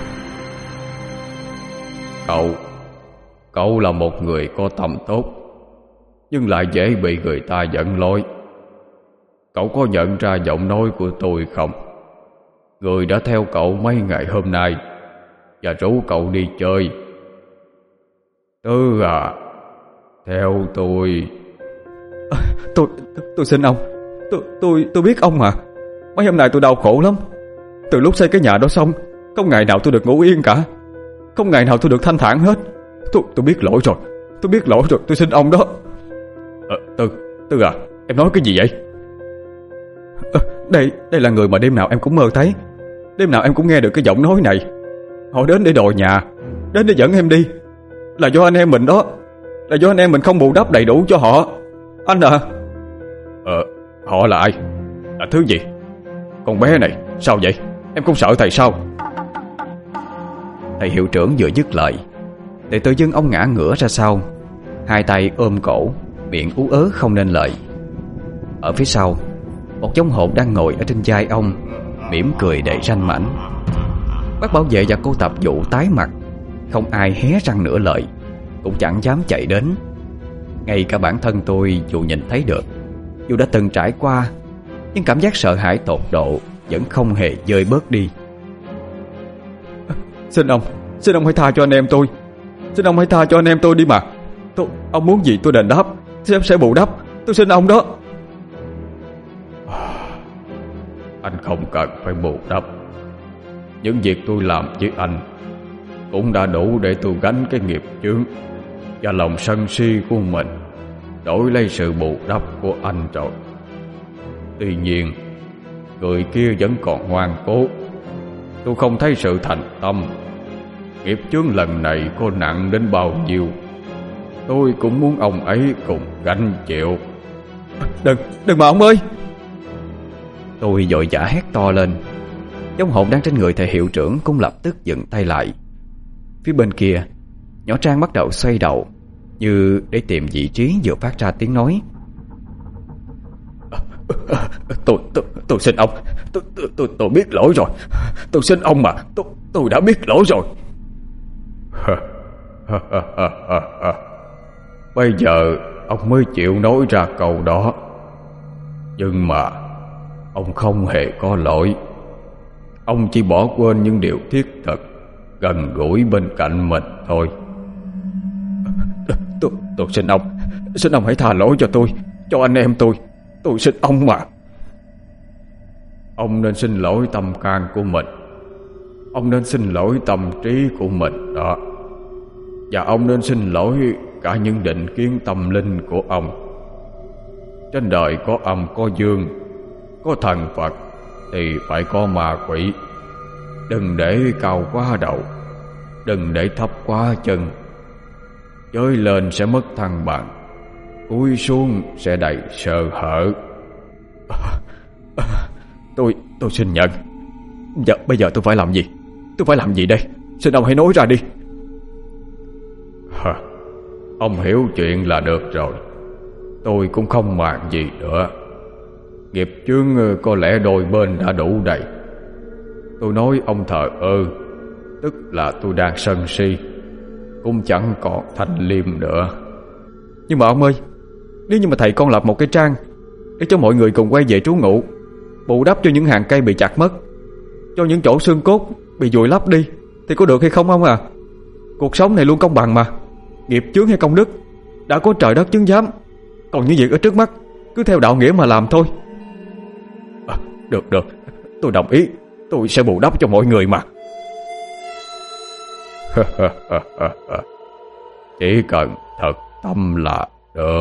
Cậu Cậu là một người có tâm tốt, nhưng lại dễ bị người ta giận lỗi. Cậu có nhận ra giọng nói của tôi không? Người đã theo cậu mấy ngày hôm nay và rủ cậu đi chơi. Tư à, theo tôi. à, tôi, tôi Tôi xin ông. Tôi tôi tôi biết ông mà. Mấy hôm nay tôi đau khổ lắm. Từ lúc xây cái nhà đó xong, Không ngày nào tôi được ngủ yên cả. Không ngày nào tôi được thanh thản hết. Tôi tôi biết lỗi rồi. Tôi biết lỗi rồi, tôi xin ông đó. Ờ, Tư, Tư à, em nói cái gì vậy? À, đây, đây là người mà đêm nào em cũng mơ thấy. Đêm nào em cũng nghe được cái giọng nói này. Họ đến để đòi nhà, đến để dẫn em đi. Là do anh em mình đó. Là do anh em mình không bù đắp đầy đủ cho họ. Anh à. Ờ, họ là ai? Là thứ gì? Con bé này, sao vậy? Em không sợ thầy sao? Thầy hiệu trưởng vừa dứt lời thì tự dưng ông ngã ngửa ra sau, hai tay ôm cổ, miệng ú ớ không nên lời. Ở phía sau, một vong hồn đang ngồi ở trên vai ông, mỉm cười đầy ranh mãnh. Bác bảo vệ và cô tập vụ tái mặt, không ai hé răng nửa lời, cũng chẳng dám chạy đến. Ngay cả bản thân tôi dù nhìn thấy được, dù đã từng trải qua, nhưng cảm giác sợ hãi tột độ vẫn không hề dơi bớt đi. Xin ông, xin ông hãy tha cho anh em tôi. Xin ông hãy tha cho anh em tôi đi mà. Tôi, ông muốn gì tôi đền đáp, sẽ sẽ bù đắp. Tôi xin ông đó. Anh không cần phải bù đắp. Những việc tôi làm với anh cũng đã đủ để tôi gánh cái nghiệp chướng và lòng sân si của mình, đổi lấy sự bù đắp của anh rồi. Tuy nhiên, người kia vẫn còn ngoan cố. Tôi không thấy sự thành tâm. Nghiệp chướng lần này có nặng đến bao nhiêu, tôi cũng muốn ông ấy cùng gánh chịu. Đừng, đừng mà ông ơi! Tôi vội vã hét to lên. Vong hồn đang trên người thầy hiệu trưởng cũng lập tức dừng tay lại. Phía bên kia, nhỏ Trang bắt đầu xoay đầu, như để tìm vị trí vừa phát ra tiếng nói. Tôi, tôi, tôi xin ông. Tôi, tôi, tôi, tôi biết lỗi rồi. Tôi xin ông mà. Tôi, tôi đã biết lỗi rồi. Bây giờ ông mới chịu nói ra câu đó. Nhưng mà ông không hề có lỗi. Ông chỉ bỏ quên những điều thiết thực, gần gũi bên cạnh mình thôi. Tôi, tôi xin ông. Xin ông hãy tha lỗi cho tôi, cho anh em tôi. Tôi xin ông mà. Ông nên xin lỗi tâm can của mình. Ông nên xin lỗi tâm trí của mình đó. Và ông nên xin lỗi cả những định kiến tâm linh của ông. Trên đời có âm có dương, có thần Phật thì phải có ma quỷ. Đừng để cao quá đầu, đừng để thấp quá chân. Chơi lên sẽ mất thăng bằng, cúi xuống sẽ đầy sợ hãi. Tôi, tôi xin nhận. Giờ, bây giờ tôi phải làm gì? Tôi phải làm gì đây? Xin ông hãy nói ra đi. Hả? Ông hiểu chuyện là được rồi. Tôi cũng không màng gì nữa. Nghiệp chướng có lẽ đôi bên đã đủ đầy. Tôi nói ông thờ ơ, tức là tôi đang sân si, cũng chẳng còn thanh liêm nữa. Nhưng mà ông ơi, nếu như mà thầy con lập một cái trang để cho mọi người cùng quay về trú ngụ, bù đắp cho những hàng cây bị chặt mất, cho những chỗ xương cốt bị vùi lấp đi, thì có được hay không ông à? Cuộc sống này luôn công bằng mà. Nghiệp chướng hay công đức đã có trời đất chứng giám. Còn những việc ở trước mắt cứ theo đạo nghĩa mà làm thôi. À, được được, tôi đồng ý. Tôi sẽ bù đắp cho mọi người mà. Chỉ cần thật tâm là được.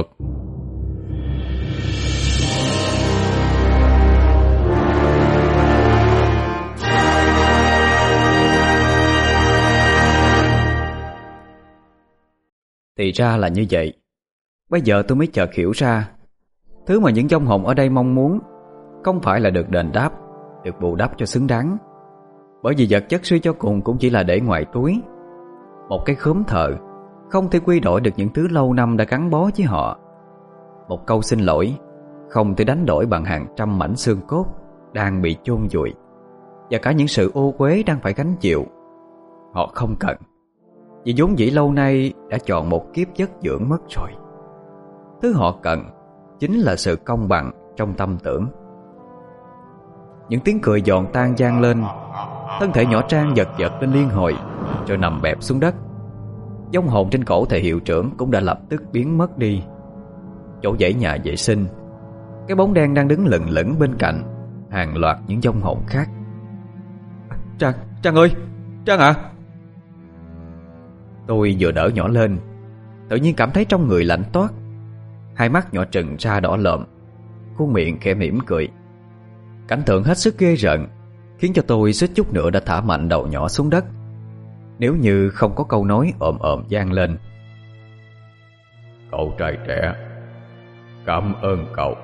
Thì ra là như vậy. Bây giờ tôi mới chợt hiểu ra, thứ mà những vong hồn ở đây mong muốn không phải là được đền đáp, được bù đắp cho xứng đáng. Bởi vì vật chất suy cho cùng cũng chỉ là để ngoài túi. Một cái khóm thờ không thể quy đổi được những thứ lâu năm đã gắn bó với họ. Một câu xin lỗi không thể đánh đổi bằng hàng trăm mảnh xương cốt đang bị chôn vùi, và cả những sự ô uế đang phải gánh chịu. Họ không cần, vì vốn dĩ lâu nay đã chọn một kiếp chất dưỡng mất rồi. Thứ họ cần chính là sự công bằng trong tâm tưởng. Những tiếng cười giòn tan vang lên. Thân thể nhỏ Trang giật giật lên liên hồi, rồi nằm bẹp xuống đất. Vong hồn trên cổ thầy hiệu trưởng cũng đã lập tức biến mất đi. Chỗ dãy nhà vệ sinh, cái bóng đen đang đứng lững lững bên cạnh hàng loạt những vong hồn khác. Trang, Trang ơi, Trang à. Tôi vừa đỡ nhỏ lên, tự nhiên cảm thấy trong người lạnh toát. Hai mắt nhỏ trừng ra đỏ lợm, khuôn miệng khẽ mỉm cười. Cảnh tượng hết sức ghê rợn, khiến cho tôi suýt chút nữa đã thả mạnh đầu nhỏ xuống đất, nếu như không có câu nói ồm ồm vang lên: Cậu trai trẻ, cảm ơn cậu.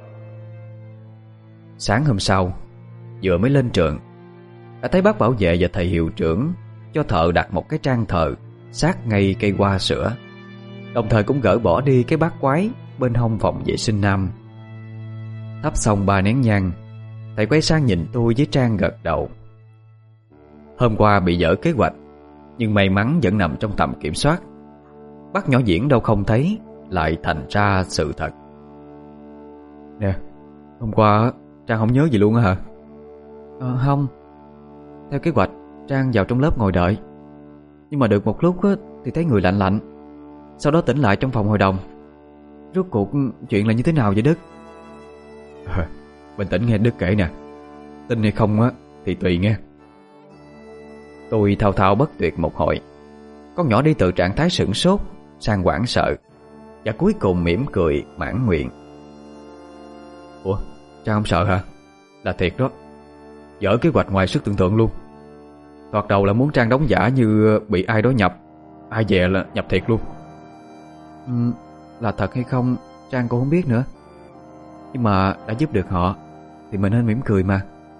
Sáng hôm sau, vừa mới lên trường, đã thấy bác bảo vệ và thầy hiệu trưởng cho thợ đặt một cái trang thờ sát ngay cây hoa sữa, đồng thời cũng gỡ bỏ đi cái bát quái bên hông phòng vệ sinh nam. Thắp xong ba nén nhang, thầy quay sang nhìn tôi với Trang gật đầu. Hôm qua bị dở kế hoạch, nhưng may mắn vẫn nằm trong tầm kiểm soát. Bác nhỏ Diễn đâu không thấy, lại thành ra sự thật. Nè, hôm qua Trang không nhớ gì luôn á hả? Ờ, không. Theo kế hoạch, Trang vào trong lớp ngồi đợi. Nhưng mà được một lúc á, thì thấy người lạnh lạnh. Sau đó tỉnh lại trong phòng hội đồng. Rốt cuộc chuyện là như thế nào vậy Đức? À, bình tĩnh nghe Đức kể nè. Tin hay không á thì tùy nghe. Tôi thao thao bất tuyệt một hồi. Con nhỏ đi từ trạng thái sửng sốt sang hoảng sợ, và cuối cùng mỉm cười mãn nguyện. Ủa, Trang không sợ hả? Là thiệt đó, dở kế hoạch ngoài sức tưởng tượng luôn. Thoạt đầu là muốn Trang đóng giả như bị ai đó nhập, ai dè là nhập thiệt luôn. ừ, Là thật hay không Trang cũng không biết nữa. Nhưng mà đã giúp được họ thì mình nên mỉm cười mà.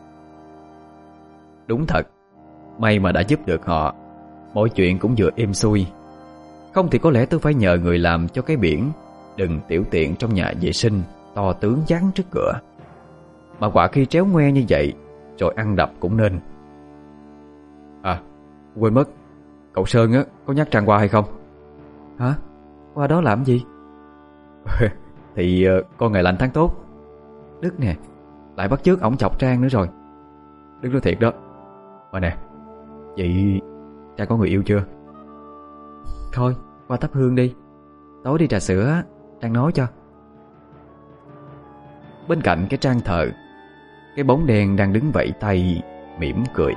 Đúng thật, may mà đã giúp được họ, mọi chuyện cũng vừa êm xuôi. Không thì có lẽ tôi phải nhờ người làm cho cái biển "Đừng tiểu tiện trong nhà vệ sinh" to tướng dán trước cửa. Mà quả khi tréo ngoe như vậy, rồi ăn đập cũng nên. À, quên mất, cậu Sơn á có nhắc Trang qua hay không? Hả? Qua đó làm gì? Thì uh, con ngày lành tháng tốt. Đức nè, lại bắt chước ổng chọc Trang nữa rồi. Đức nói thiệt đó. Mà nè, vậy Trang có người yêu chưa? Thôi, qua thắp hương đi. Tối đi trà sữa, Trang nói cho. Bên cạnh cái trang thờ, cái bóng đen đang đứng vẫy tay mỉm cười.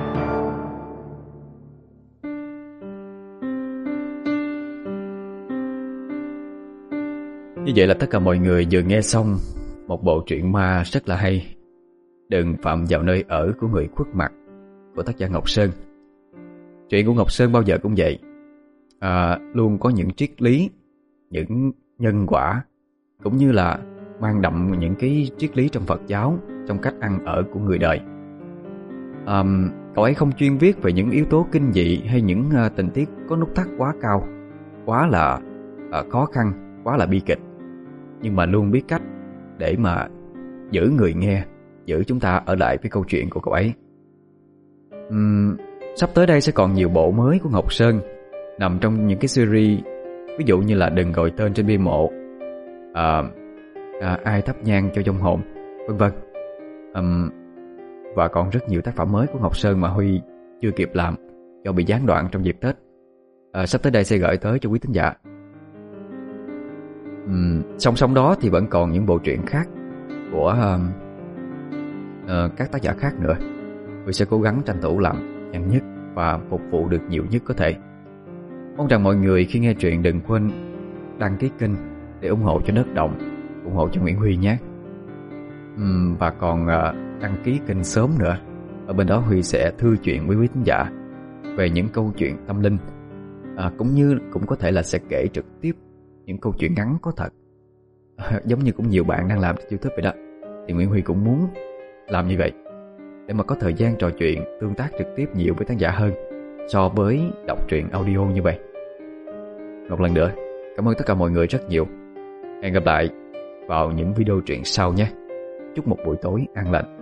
Như vậy là tất cả mọi người vừa nghe xong một bộ truyện ma rất là hay, Đừng phạm vào nơi ở của người khuất mặt, của tác giả Ngọc Sơn. Chuyện của Ngọc Sơn bao giờ cũng vậy, à, luôn có những triết lý, những nhân quả, cũng như là mang đậm những cái triết lý trong Phật giáo, trong cách ăn ở của người đời. à, Cậu ấy không chuyên viết về những yếu tố kinh dị hay những uh, tình tiết có nút thắt quá cao, quá là uh, khó khăn, quá là bi kịch, nhưng mà luôn biết cách để mà giữ người nghe, giữ chúng ta ở lại với câu chuyện của cậu ấy. uhm, Sắp tới đây sẽ còn nhiều bộ mới của Ngọc Sơn nằm trong những cái series, ví dụ như là Đừng gọi tên trên bia mộ, à, à, Ai thắp nhang cho vong hồn, vân vân. uhm, Và còn rất nhiều tác phẩm mới của Ngọc Sơn mà Huy chưa kịp làm do bị gián đoạn trong dịp Tết. à, Sắp tới đây sẽ gửi tới cho quý thính giả. uhm, Song song đó thì vẫn còn những bộ truyện khác của uh, uh, các tác giả khác nữa. Huy sẽ cố gắng tranh thủ làm nhanh nhất và phục vụ được nhiều nhất có thể. Mong rằng mọi người khi nghe truyện đừng quên đăng ký kênh để ủng hộ cho Đất Động, ủng hộ cho Nguyễn Huy nhé. uhm, Và còn uh, đăng ký kênh sớm nữa. Ở bên đó Huy sẽ thư chuyện với quý thính giả về những câu chuyện tâm linh, à, cũng như cũng có thể là sẽ kể trực tiếp những câu chuyện ngắn có thật, à, giống như cũng nhiều bạn đang làm trên YouTube vậy đó. Thì Nguyễn Huy cũng muốn làm như vậy để mà có thời gian trò chuyện, tương tác trực tiếp nhiều với khán giả hơn so với đọc truyện audio như vậy. Một lần nữa, cảm ơn tất cả mọi người rất nhiều. Hẹn gặp lại vào những video truyện sau nhé. Chúc một buổi tối an lành.